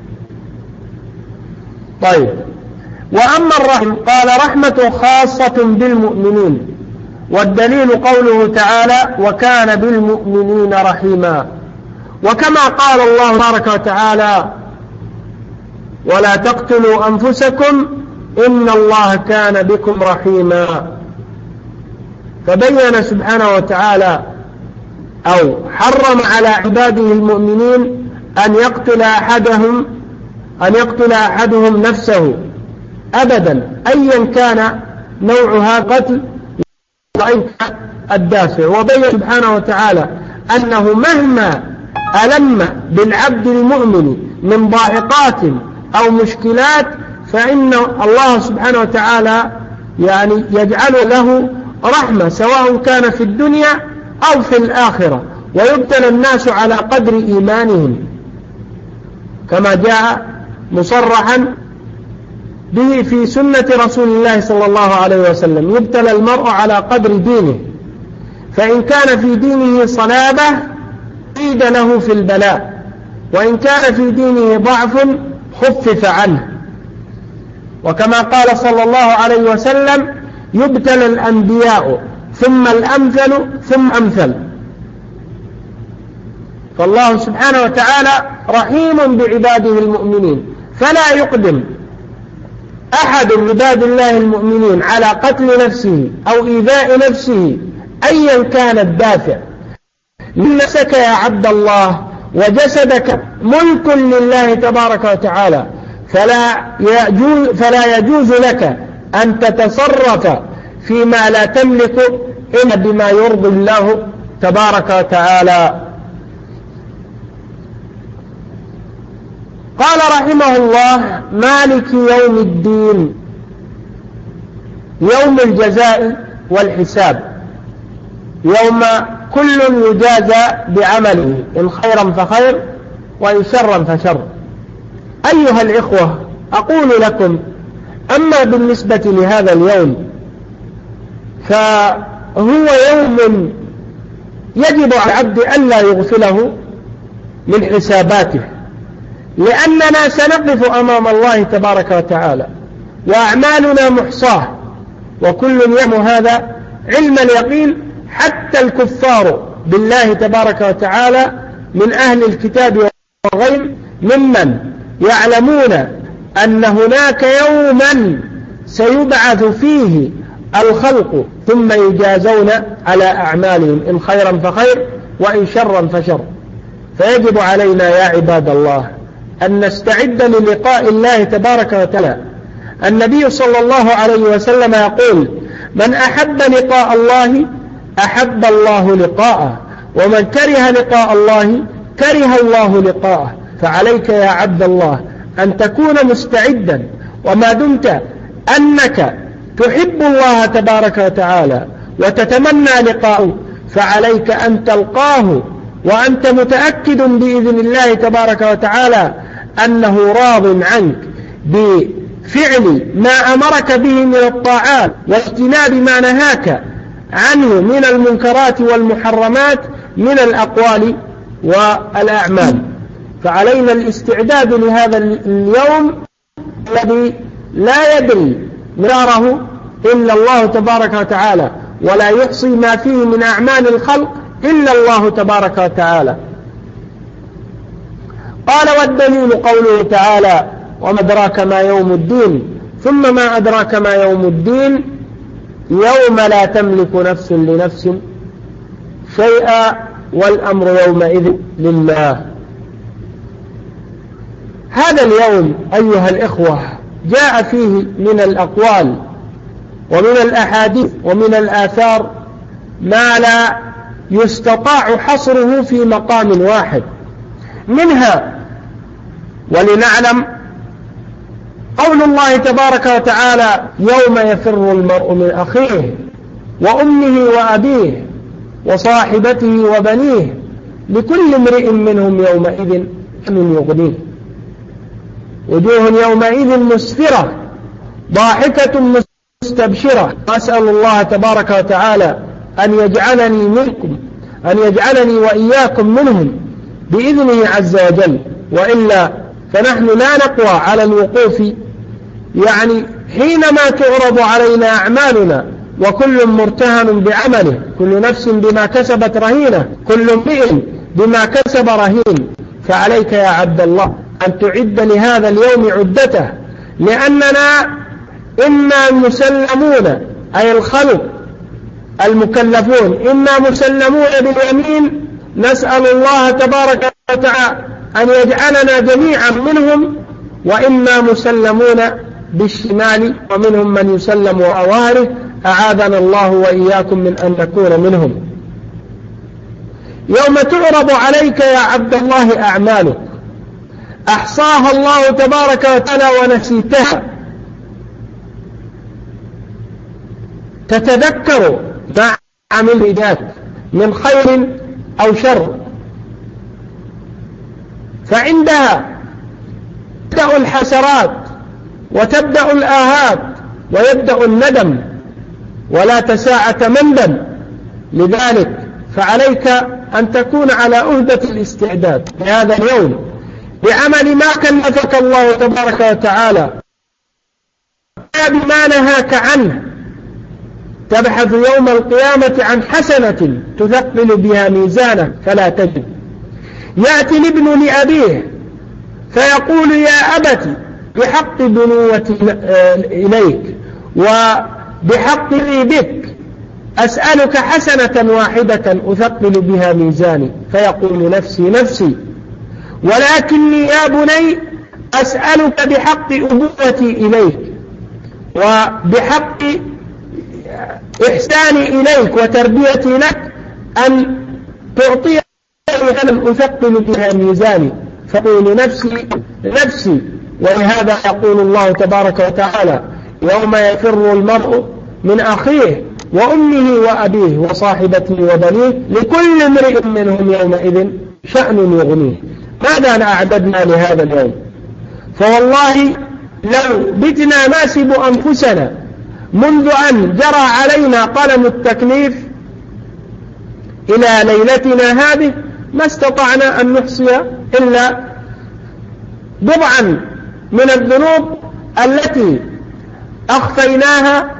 طيب، وأما الرحم قال رحمة خاصة بالمؤمنين، والدليل قوله تعالى: وكان بالمؤمنين رحيما. وكما قال الله تبارك وتعالى: ولا تقتلوا أنفسكم إن الله كان بكم رحيما. فبين سبحانه وتعالى أو حرم على عباده المؤمنين أن يقتل أحدهم نفسه أبدا، أيا كان نوعها قتل وأين كان الدافع. وبين سبحانه وتعالى أنه مهما ألم بالعبد المؤمن من ضائقات أو مشكلات، فإن الله سبحانه وتعالى يعني يجعل له رحمة، سواء كان في الدنيا أو في الآخرة، ويبتلى الناس على قدر إيمانهم، كما جاء مصرحا به في سنة رسول الله صلى الله عليه وسلم: يبتلى المرء على قدر دينه، فإن كان في دينه صلابة زيد له في البلاء، وإن كان في دينه ضعف خفف عنه. وكما قال صلى الله عليه وسلم: يبتلى الأنبياء ثم الأمثل ثم أمثل. فالله سبحانه وتعالى رحيم بعباده المؤمنين، فلا يقدم أحد من عباد الله المؤمنين على قتل نفسه أو إيذاء نفسه أيا كان الدافع. نفسك يا عبد الله وجسدك ملك لله تبارك وتعالى، فلا يجوز لك أن تتصرف فيما لا تملك إلا بما يرضي الله تبارك وتعالى. قال رحمه الله: مالك يوم الدين. يوم الجزاء والحساب، يوم كل يجازى بعمله، إن خيرا فخير وإن شرا فشر. أيها الإخوة، أقول لكم أما بالنسبة لهذا اليوم فهو يوم يجب على العبد ألا يغفله من حساباته، لأننا سنقف أمام الله تبارك وتعالى وأعمالنا محصاة، وكل يعلم هذا علم اليقين، حتى الكفار بالله تبارك وتعالى من أهل الكتاب وغيرهم ممن يعلمون أن هناك يوما سيبعث فيه الخلق ثم يجازون على أعمالهم، إن خيرا فخير وإن شرا فشر. فيجب علينا يا عباد الله أن نستعد للقاء الله تبارك وتعالى. النبي صلى الله عليه وسلم يقول: من أحب لقاء الله أحب الله لقاءه، ومن كره لقاء الله كره الله لقاءه. فعليك يا عبد الله أن تكون مستعدا، وما دمت أنك تحب الله تبارك وتعالى وتتمنى لقاءه فعليك أن تلقاه وأنت متأكد بإذن الله تبارك وتعالى أنه راض عنك بفعل ما أمرك به من الطاعات واجتناب ما نهاك عنه من المنكرات والمحرمات من الأقوال والأعمال. فعلينا الاستعداد لهذا اليوم الذي لا يدري مراره إلا الله تبارك وتعالى، ولا يحصي ما فيه من أعمال الخلق إلا الله تبارك وتعالى. قال: والدليل قوله تعالى: وما أدراك ما يوم الدين. ثم ما أدراك ما يوم الدين؟ يوم لا تملك نفس لنفس شيئا والأمر يومئذ لله. هذا اليوم أيها الإخوة جاء فيه من الأقوال ومن الأحاديث ومن الآثار ما لا يستطاع حصره في مقام واحد. منها ولنعلم قول الله تبارك وتعالى: يوم يفر المرء من أخيه وأمه وأبيه وصاحبته وبنيه لكل امرئ منهم يومئذ شأن يغنيه، وجوه يومئذ مسفرة ضاحكة مستبشرة. أسأل الله تبارك وتعالى أن يجعلني وإياكم منهم بإذنه عز وجل، وإلا فنحن لا نقوى على الوقوف يعني حينما تعرض علينا أعمالنا، وكل مرتهن بعمله، كل نفس بما كسبت رهينة، كل امرئ بما كسب رهين. فعليك يا عبد الله أن تعد لهذا اليوم عدته، لأننا إنا مسلمون، أي الخلق المكلفون إنا مسلمون باليمين. نسأل الله تبارك وتعالى أن يجعلنا جميعا منهم، وإنا مسلمون بالشمال ومنهم من يسلم وأواره. أعاذنا الله وإياكم من أن نكون منهم. يوم تعرض عليك يا عبد الله أعمالك أحصاها الله تبارك وتعالى ونسيتها، تتذكر ما عملت من خير أو شر، فعندها تبدأ الحسرات وتبدأ الآهات ويبدأ الندم، ولا تساعة مندم. لذلك فعليك أن تكون على أهدة الاستعداد لهذا اليوم بعمل ما كلفك الله تبارك وتعالى بما نهاك عنه. تبحث يوم القيامة عن حسنة تثقل بها ميزانه فلا تجد. يأتي الابن لأبيه فيقول: يا أبت بحق بنوتي إليك وبحقي بك أسألك حسنة واحدة أثقل بها ميزاني. فيقول: نفسي نفسي، ولكني يا بني أسألك بحق أبوتي إليك وبحق إحساني إليك وتربيتي لك أن تعطيني أن أثقل بها ميزاني. فقول: نفسي نفسي. ولهذا يقول الله تبارك وتعالى: يوم يفر المرء من أخيه وأمه وأبيه وصاحبته وبنيه لكل امرئ منهم يومئذ شأن يغنيه. ماذا أعددنا لهذا اليوم؟ فوالله لو بتنا ناسب أنفسنا منذ أن جرى علينا قلم التكليف إلى ليلتنا هذه ما استطعنا أن نحصي إلا بضعا من الذنوب التي أخفيناها،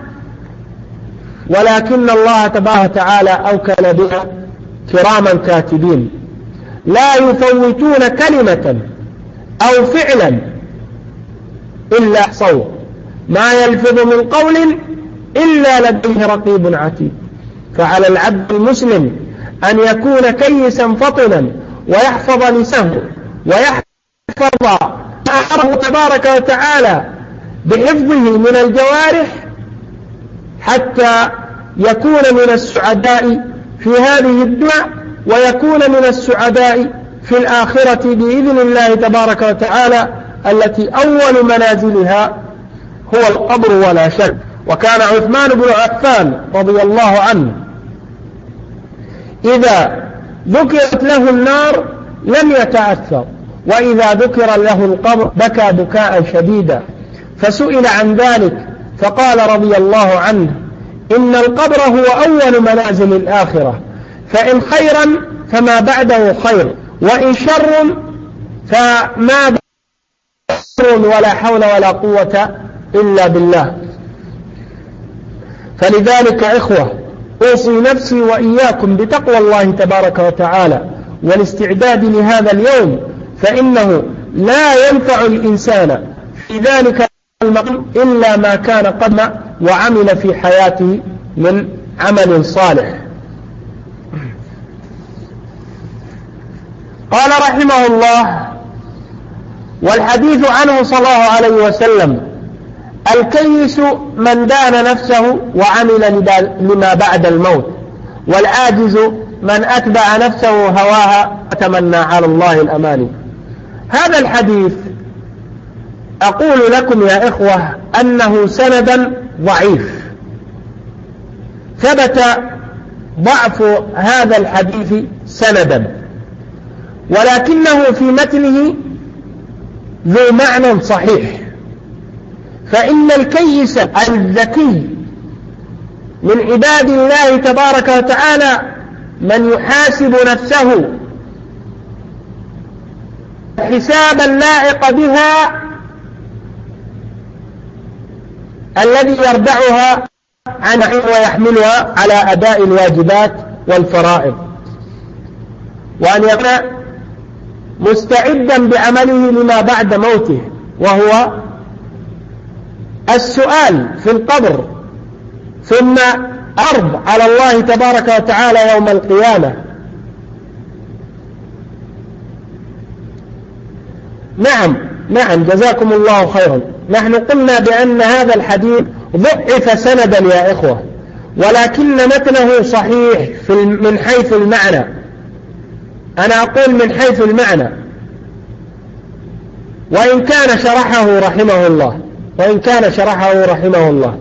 ولكن الله تبارك وتعالى أوكل بها كراما كاتبين لا يفوتون كلمة أو فعلا إلا أحصوا ما يلفظ من قول إلا لديه رقيب عتيد. فعلى العبد المسلم أن يكون كيسا فطنا ويحفظ لسانه ويحفظ ما أمره تبارك وتعالى بحفظه من الجوارح حتى يكون من السعداء في هذه الدنيا ويكون من السعداء في الآخرة بإذن الله تبارك وتعالى التي أول منازلها هو القبر ولا شك. وكان عثمان بن عفان رضي الله عنه إذا ذكرت له النار لم يتأثر، وإذا ذكر له القبر بكى بكاء شديدا، فسئل عن ذلك فقال رضي الله عنه: إن القبر هو أول منازل الآخرة، فإن خيرا فما بعده خير، وإن شر فما بعده شر، ولا حول ولا قوة إلا بالله. فلذلك إخوة أوصي نفسي وإياكم بتقوى الله تبارك وتعالى والاستعداد لهذا اليوم، فإنه لا ينفع الإنسان في ذلك المقام إلا ما كان قد وعمل في حياته من عمل صالح. قال رحمه الله: والحديث عنه صلى الله عليه وسلم: الكيس من دان نفسه وعمل لما بعد الموت، والعاجز من أتبع نفسه هواها وتمنى على الله الأماني. هذا الحديث أقول لكم يا إخوة أنه سندا ضعيف، ثبت ضعف هذا الحديث سندا، ولكنه في متنه ذو معنى صحيح. فإن الكيس الذكي من عباد الله تبارك وتعالى من يحاسب نفسه حسابا لائق بها الذي يردعها عن ويحملها على أداء الواجبات والفرائض، وأن يكون مستعدا بعمله لما بعد موته، وهو السؤال في القبر، ثم عرض على الله تبارك وتعالى يوم القيامة. نعم جزاكم الله خيرا. نحن قلنا بأن هذا الحديث ضعف سندا يا إخوة، ولكن متنه صحيح من حيث المعنى. أنا أقول من حيث المعنى، وإن كان شرحه رحمه الله،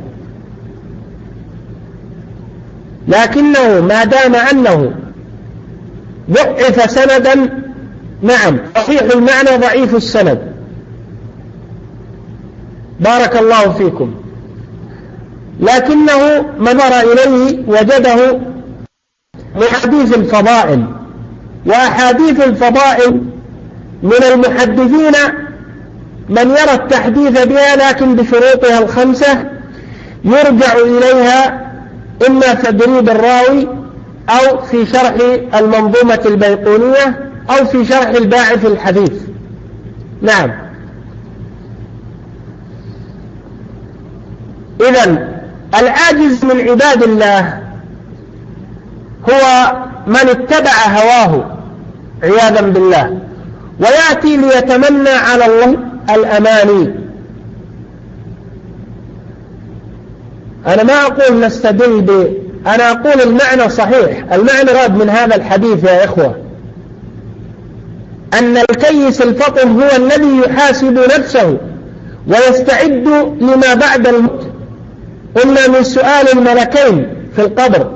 لكنه ما دام أنه ضعف سندا، نعم صحيح المعنى ضعيف السند. بارك الله فيكم. لكنه من نظر إليه وجده من حديث الفضائل، وأحاديث الفضائل من المحدثين من يرى التحديث بها لكن بشروطها الخمسة، يرجع إليها إما تدريب الراوي أو في شرح المنظومة البيقونية أو في شرح الباعث الحديث. نعم. إذن العاجز من عباد الله هو من اتبع هواه عياذا بالله، ويأتي ليتمنى على الله الأماني. أنا ما أقول نستدل أنا أقول المعنى صحيح. المعنى راد من هذا الحديث يا إخوة أن الكيس الفطن هو الذي يحاسب نفسه ويستعد لما بعد الموت، قلنا من سؤال الملكين في القبر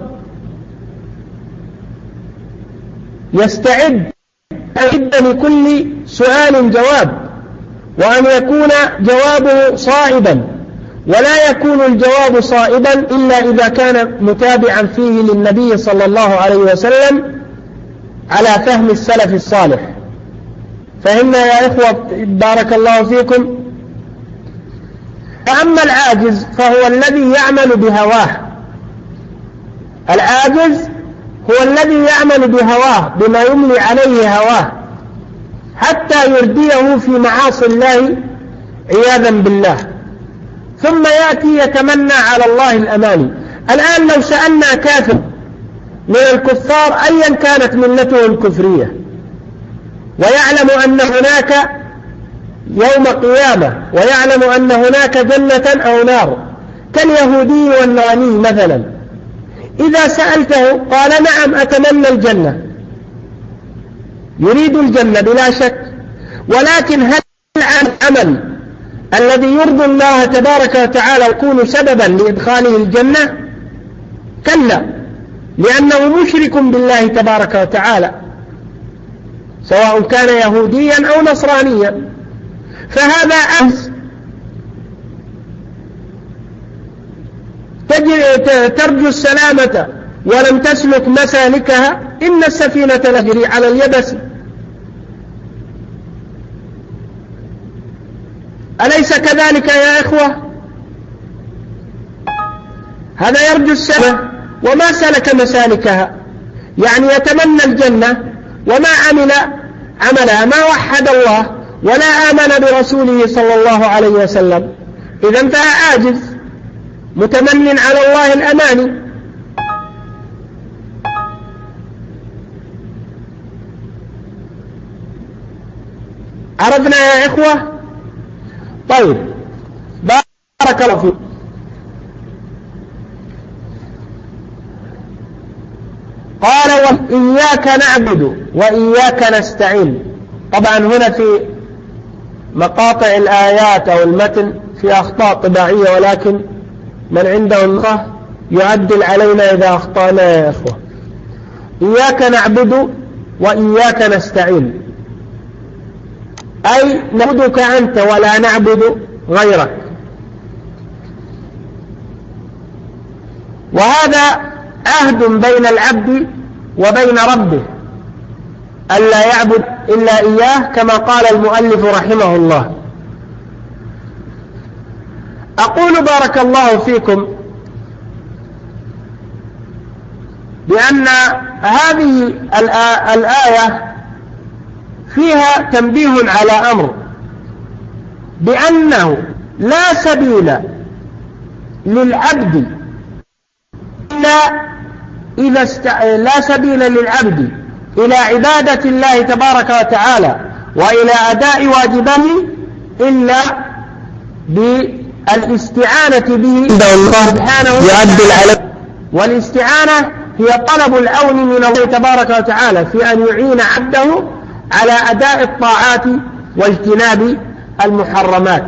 يستعد لكل سؤال جواب، وأن يكون جوابه صائبا، ولا يكون الجواب صائبا إلا إذا كان متابعا فيه للنبي صلى الله عليه وسلم على فهم السلف الصالح. فهمنا يا إخوة بارك الله فيكم؟ فأما العاجز فهو الذي يعمل بهواه. العاجز هو الذي يعمل بهواه، بما يملي عليه هواه، حتى يرديه في معاصي الله عياذا بالله، ثم يأتي يتمنى على الله الأماني. الآن لو سألنا كافر من الكفار أيا كانت ملته الكفرية، ويعلم أن هناك يوم قيامة، ويعلم أن هناك جنة أو نار كاليهودي والنصراني مثلا، إذا سألته قال نعم أتمنى الجنة، يريد الجنة بلا شك، ولكن هل العمل الذي يرضي الله تبارك وتعالى يكون سببا لإدخاله الجنة؟ كلا، لأنه مشرك بالله تبارك وتعالى، سواء كان يهوديا أو نصرانيا. فهذا أمس ترجو السلامة ولم تسلك مسالكها، إن السفينة تجري على اليبس. أليس كذلك يا إخوة؟ هذا يرجو السلامة وما سلك مسالكها، يعني يتمنى الجنة وما عمل عملها، ما وحد الله ولا آمن برسوله صلى الله عليه وسلم. إذن فهو عاجز متمن على الله الأماني. عرفنا يا إخوة؟ طيب بارك الله فيك. قال وإياك نعبد وإياك نستعين. طبعا هنا في مقاطع الآيات أو المتن في أخطاء طباعية، ولكن من عنده النسخة يعدل علينا إذا أخطأنا يا إخوة. إياك نعبد وإياك نستعين، أي نعبدك أنت ولا نعبد غيرك. وهذا عهد بين العبد وبين ربه ألا يعبد إلا إياه، كما قال المؤلف رحمه الله. أقول بارك الله فيكم بأن هذه الآية فيها تنبيه على أمر، بأنه لا سبيل للعبد لا سبيل للعبد إلى عبادة الله تبارك وتعالى وإلى أداء واجبه إلا بالاستعانة به سبحانه وتعالى. والاستعانة هي طلب العون من الله تبارك وتعالى في أن يعين عبده على أداء الطاعات واجتناب المحرمات.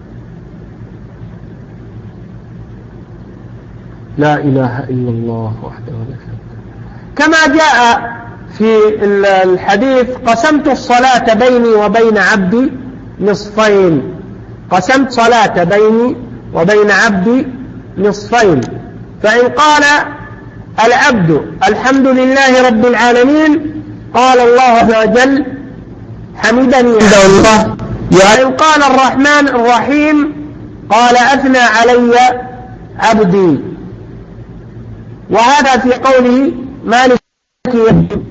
لا إله إلا الله وحده لا شريك له، كما جاء في الحديث قسمت الصلاة بيني وبين عبدي نصفين. قسمت صلاة بيني وبين عبدي نصفين، فإن قال العبد الحمد لله رب العالمين قال الله عز وجل حمدني الله، وإن قال الرحمن الرحيم قال أثنى علي عبدي. وهذا في قوله مالك يوم الدين.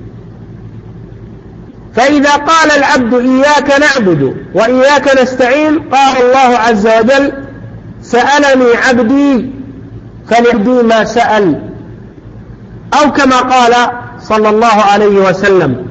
فإذا قال العبد إياك نعبد وإياك نستعين قال الله عز وجل سألني عبدي فلعبدي ما سأل، أو كما قال صلى الله عليه وسلم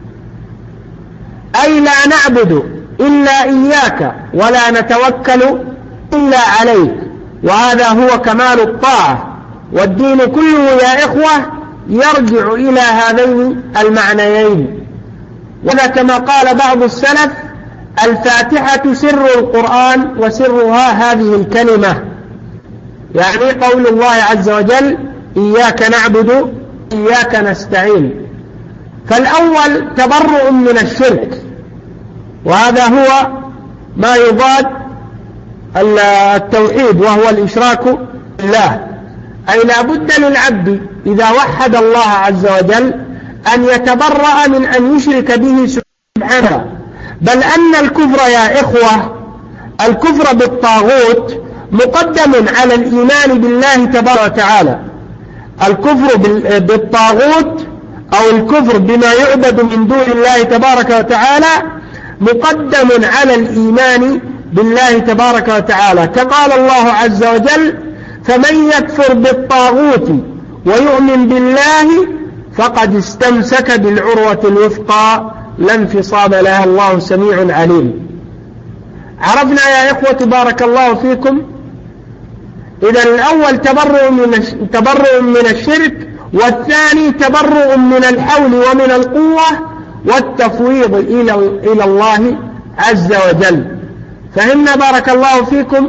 أي لا نعبد إلا إياك ولا نتوكل إلا عليك. وهذا هو كمال الطاعة، والدين كله يا إخوة يرجع إلى هذين المعنيين. وذا كما قال بعض السلف الفاتحة سر القرآن وسرها هذه الكلمة، يعني قول الله عز وجل إياك نعبد إياك نستعين. فالأول تبرؤ من الشرك، وهذا هو ما يضاد التوحيد وهو الإشراك بالله، أي لا بد للعبد إذا وحد الله عز وجل أن يتبرأ من أن يشرك به سبحانه. بل أن الكفر يا إخوة، الكفر بالطاغوت مقدم على الإيمان بالله تبارك وتعالى. الكفر بالطاغوت أو الكفر بما يعبد من دون الله تبارك وتعالى مقدم على الإيمان بالله تبارك وتعالى، كقال الله عز وجل: فمن يكفر بالطاغوت ويؤمن بالله فقد استمسك بالعروة الوثقى لا انفصام لها، الله سميع عليم. عرفنا يا إخوة بارك الله فيكم. إذا الأول تبرؤ من الشرك، والثاني تبرؤ من الحول ومن القوة والتفويض إلى الله عز وجل. فهمنا بارك الله فيكم؟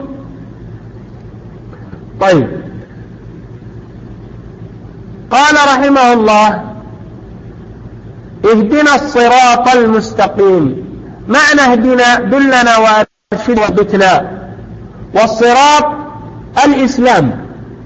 طيب، قال رحمه الله: اهدنا الصراط المستقيم. معنى اهدنا دلنا وارشد وثبتنا. والصراط الإسلام،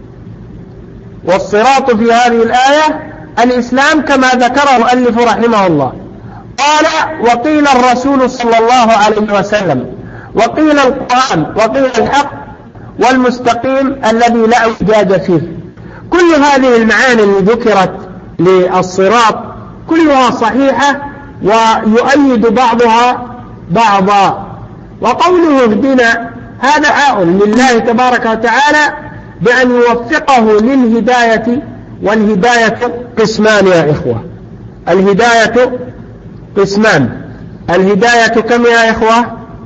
والصراط في هذه الآية الإسلام كما ذكره المؤلف رحمه الله. قال: وقيل الرسول صلى الله عليه وسلم، وقيل القرآن، وقيل الحق، والمستقيم الذي لا اعوجاج فيه. كل هذه المعاني اللي ذكرت للصراط كلها صحيحة ويؤيد بعضها بعضا. وقوله اهدنا هذا دعاء لله تبارك وتعالى بأن يوفقه للهداية. والهداية قسمان يا إخوة، الهداية قسمان. الهداية كم يا إخوة؟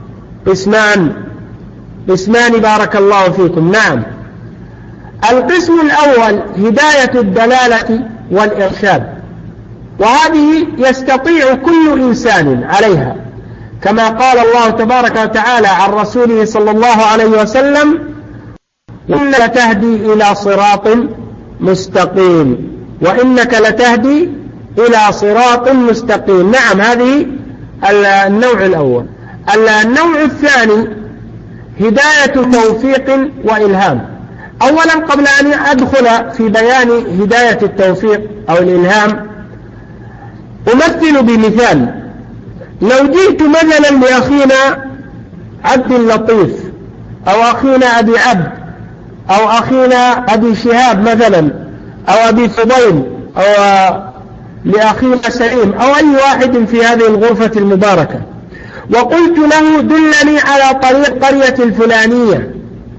قسمان بارك الله فيكم. نعم، القسم الأول هداية الدلالة والإرشاد، وهذه يستطيع كل إنسان عليها، كما قال الله تبارك وتعالى عن رسوله صلى الله عليه وسلم: وإنك لتهدي إلى صراط مستقيم، وإنك لتهدي إلى صراط مستقيم. نعم، هذه النوع الأول. النوع الثاني هداية توفيق وإلهام. أولا قبل أن أدخل في بيان هداية التوفيق أو الإلهام أمثل بمثال. لو جئت مثلا لأخينا عبد اللطيف أو أخينا أبي عبد أو أخينا أبي شهاب مثلا أو أبي فضيل أو لأخينا سليم أو أي واحد في هذه الغرفة المباركة، وقلت له دلني على طريق قرية الفلانية،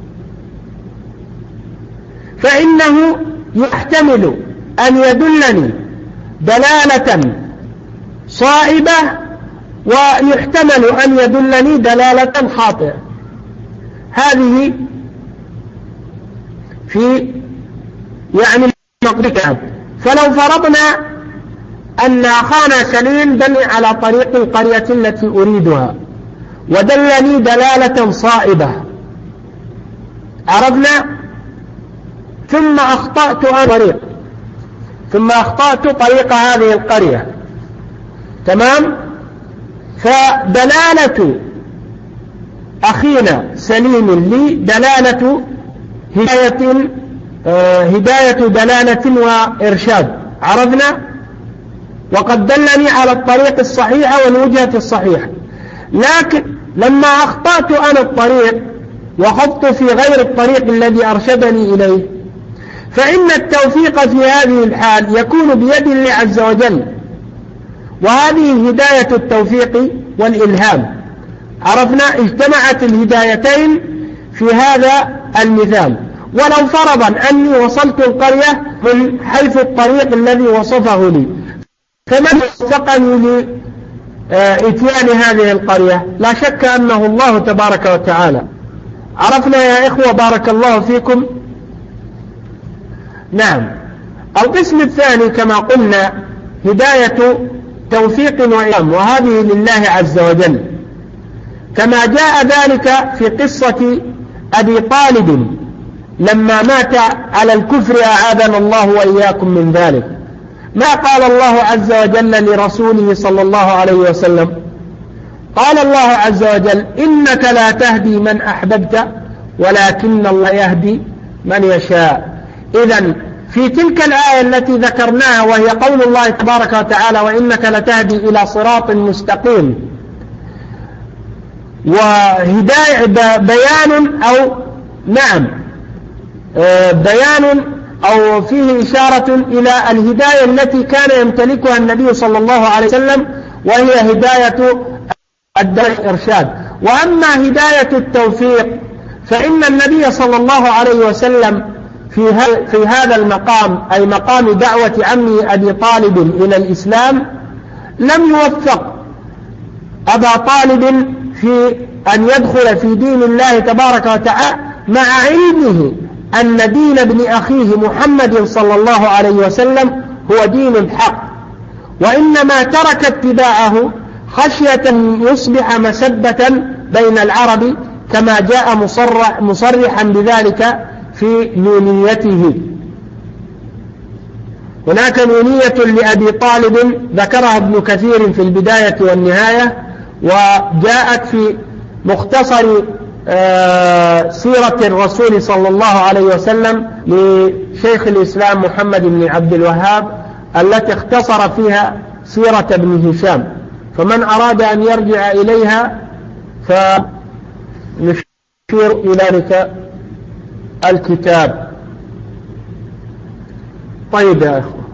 فإنه يحتمل أن يدلني دلالة صائبة ويحتمل أن يدلني دلالة خاطئة. هذه في يعني مقدرة. فلو فرضنا أن أخانا سليم دلني على طريق القرية التي أريدها ودلني دلالة صائبة، عرفنا، ثم أخطأت طريق هذه القرية، تمام؟ فدلالة أخينا سليم لي دلالة هداية دلالة وإرشاد، عرفنا، وقد دلني على الطريق الصحيح والوجهة الصحيحة. لكن لما أخطأت أنا الطريق وخضت في غير الطريق الذي أرشدني إليه، فإن التوفيق في هذه الحال يكون بيد الله عز وجل، وهذه هداية التوفيق والإلهام. عرفنا، اجتمعت الهدايتين في هذا المثال. ولو فرضا أني وصلت القرية من حيث الطريق الذي وصفه لي، فمن وفقني لإتيان هذه القرية؟ لا شك أنه الله تبارك وتعالى. عرفنا يا إخوة بارك الله فيكم؟ نعم. القسم الثاني كما قلنا هداية توفيق وإلهام، وهذه لله عز وجل، كما جاء ذلك في قصة أبي طالب لما مات على الكفر، أعاذنا الله وإياكم من ذلك. ما قال الله عز وجل لرسوله صلى الله عليه وسلم؟ قال الله عز وجل: إنك لا تهدي من أحببت ولكن الله يهدي من يشاء. إذن في تلك الآية التي ذكرناها وهي قول الله تبارك وتعالى: وإنك لتهدي إلى صراط مستقيم، وهداية بيان أو نعم بيان أو فيه إشارة إلى الهداية التي كان يمتلكها النبي صلى الله عليه وسلم، وهي هداية الإرشاد. وأما هداية التوفيق فإن النبي صلى الله عليه وسلم في هذا المقام، أي مقام دعوة عمه أبي طالب إلى الإسلام، لم يوفق أبا طالب في أن يدخل في دين الله تبارك وتعالى، مع علمه أن دين ابن أخيه محمد صلى الله عليه وسلم هو دين الحق، وإنما ترك اتباعه خشية أن يصبح مسبة بين العرب، كما جاء مصرحا بذلك في نونيته. هناك نونية لأبي طالب ذكرها ابن كثير في البداية والنهاية، وجاءت في مختصر سيرة الرسول صلى الله عليه وسلم لشيخ الإسلام محمد بن عبد الوهاب، التي اختصر فيها سيرة ابن هشام، فمن أراد أن يرجع إليها فنشير إلى ذلك الكتاب. طيب يا أخوة،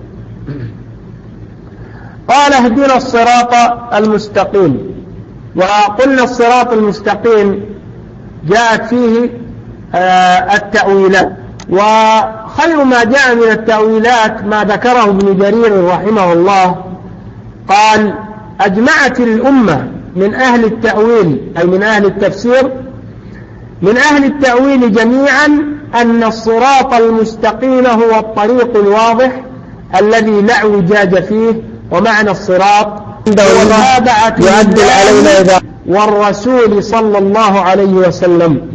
قال: اهدنا الصراط المستقيم. وقلنا الصراط المستقيم جاءت فيه التأويلات، وخير ما جاء من التأويلات ما ذكره ابن جرير رحمه الله، قال: أجمعت الأمة من أهل التأويل، أي من أهل التفسير، من أهل التأويل جميعا، أن الصراط المستقيم هو الطريق الواضح الذي لا اعوجاج فيه، ومعنى الصراط هو متابعة الله والرسول صلى الله عليه وسلم.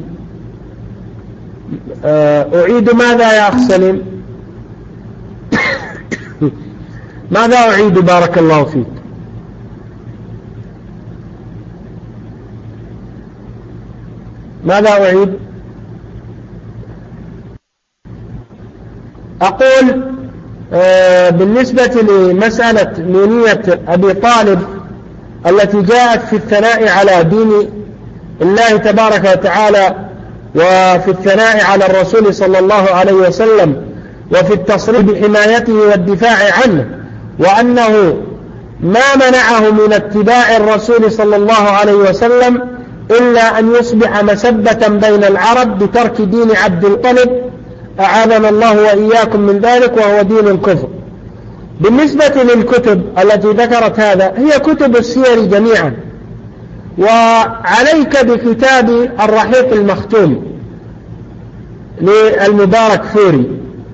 أعيد ماذا يا أخ سليم؟ ماذا أعيد؟ بارك الله فيك. ماذا أعيد؟ أقول بالنسبة لمسألة نونية أبي طالب التي جاءت في الثناء على دين الله تبارك وتعالى، وفي الثناء على الرسول صلى الله عليه وسلم، وفي التصريح بحمايته والدفاع عنه، وأنه ما منعه من اتباع الرسول صلى الله عليه وسلم إلا أن يصبح مسبة بين العرب بترك دين عبد المطلب، أعاذنا الله وإياكم من ذلك، وهو دين الكفر. بالنسبة للكتب التي ذكرت هذا، هي كتب السير جميعا، وعليك بكتاب الرحيق المختوم للمبارك فوري،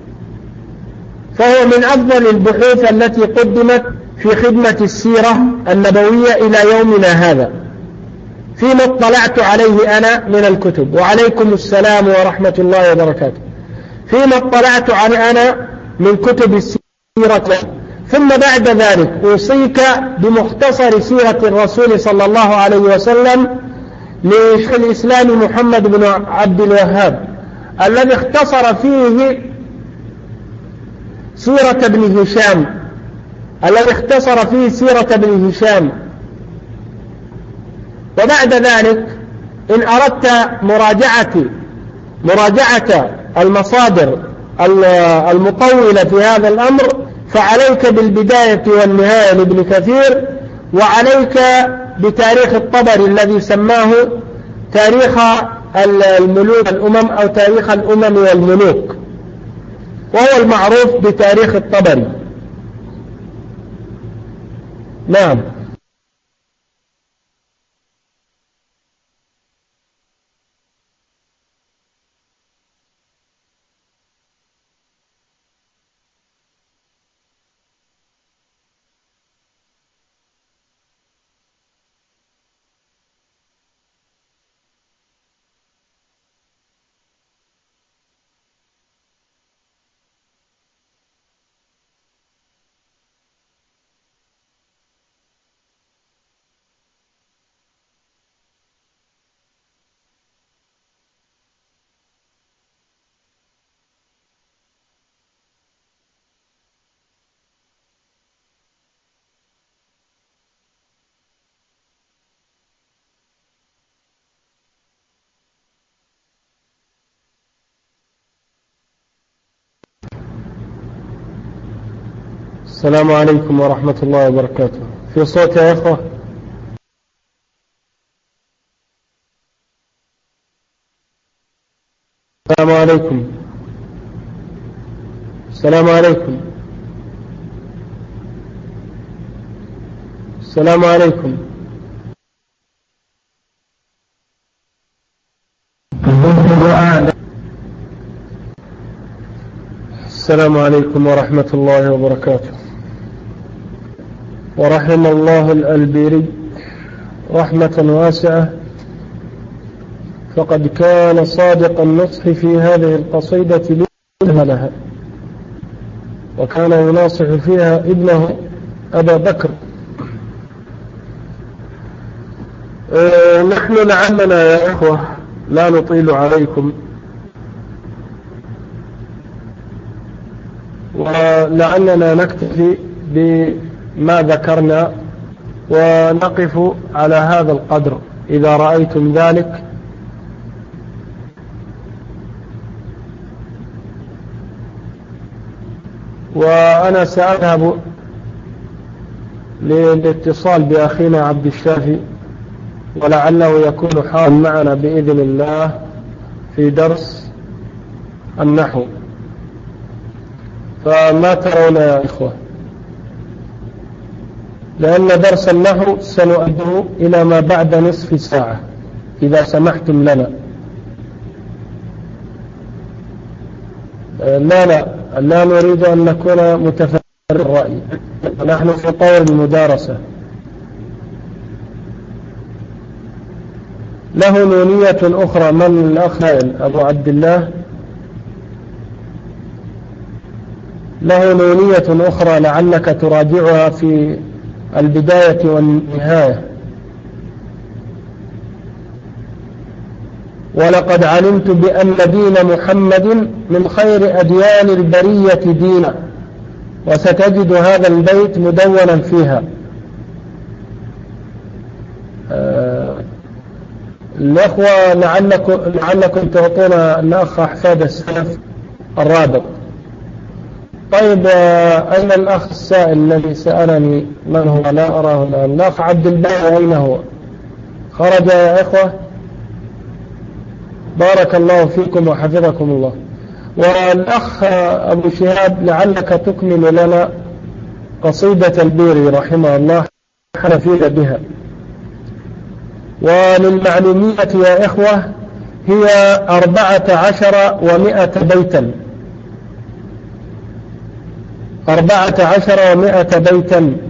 فهو من أفضل البحوث التي قدمت في خدمة السيرة النبوية إلى يومنا هذا، فيما اطلعت عليه أنا من الكتب. وعليكم السلام ورحمة الله وبركاته. فيما اطلعت عليه أنا من كتب السيرة. ثم بعد ذلك أوصيك بمختصر سيرة الرسول صلى الله عليه وسلم لشيخ الإسلام محمد بن عبد الوهاب، الذي اختصر فيه سيرة ابن هشام، وبعد ذلك إن أردت مراجعة المصادر المطولة في هذا الأمر، فعليك بالبداية والنهاية لابن كثير، وعليك بتاريخ الطبري الذي سماه تاريخ الملوك الأمم، أو تاريخ الأمم والملوك، وهو المعروف بتاريخ الطبري. نعم. السلام عليكم ورحمة الله وبركاته. في صوت يا إخوة؟ السلام عليكم. السلام عليكم. السلام عليكم. السلام عليكم ورحمة الله وبركاته. ورحم الله الألبيري رحمة واسعة، فقد كان صادق النصح في هذه القصيدة لها، وكان يناصح فيها ابنه أبا بكر. نحن لعلنا يا إخوة لا نطيل عليكم، ولعلنا نكتفي بما ذكرنا ونقف على هذا القدر إذا رأيتم ذلك. وأنا سأذهب للاتصال بأخينا عبد الشافي، ولعله يكون حاضرا معنا بإذن الله في درس النحو. فما ترون يا إخوة؟ لأن درس النحو سنؤديه إلى ما بعد نصف ساعة إذا سمحتم لنا. لا نريد أن نكون متفرغ الرأي، نحن في طور المدارسة. له نونية أخرى من الأخ أبو عبد الله، له نونية أخرى لعلك تراجعها في البداية والنهاية. ولقد علمت بأن دين محمد من خير أديان البرية دينا، وستجد هذا البيت مدونا فيها. الأخوة لعلكم تعطونا الأخ أحفاد السلف الرابط. طيب، أين الأخ السائل الذي سألني من هو؟ لا أراه الآن. الأخ عبد الباقي أين هو؟ خرج يا إخوة؟ بارك الله فيكم وحفظكم الله. والأخ أبو شهاب لعلك تكمل لنا قصيدة البيري رحمه الله حنفيد بها. وللمعلومية يا إخوة هي 14 بيتا، 14 بيتا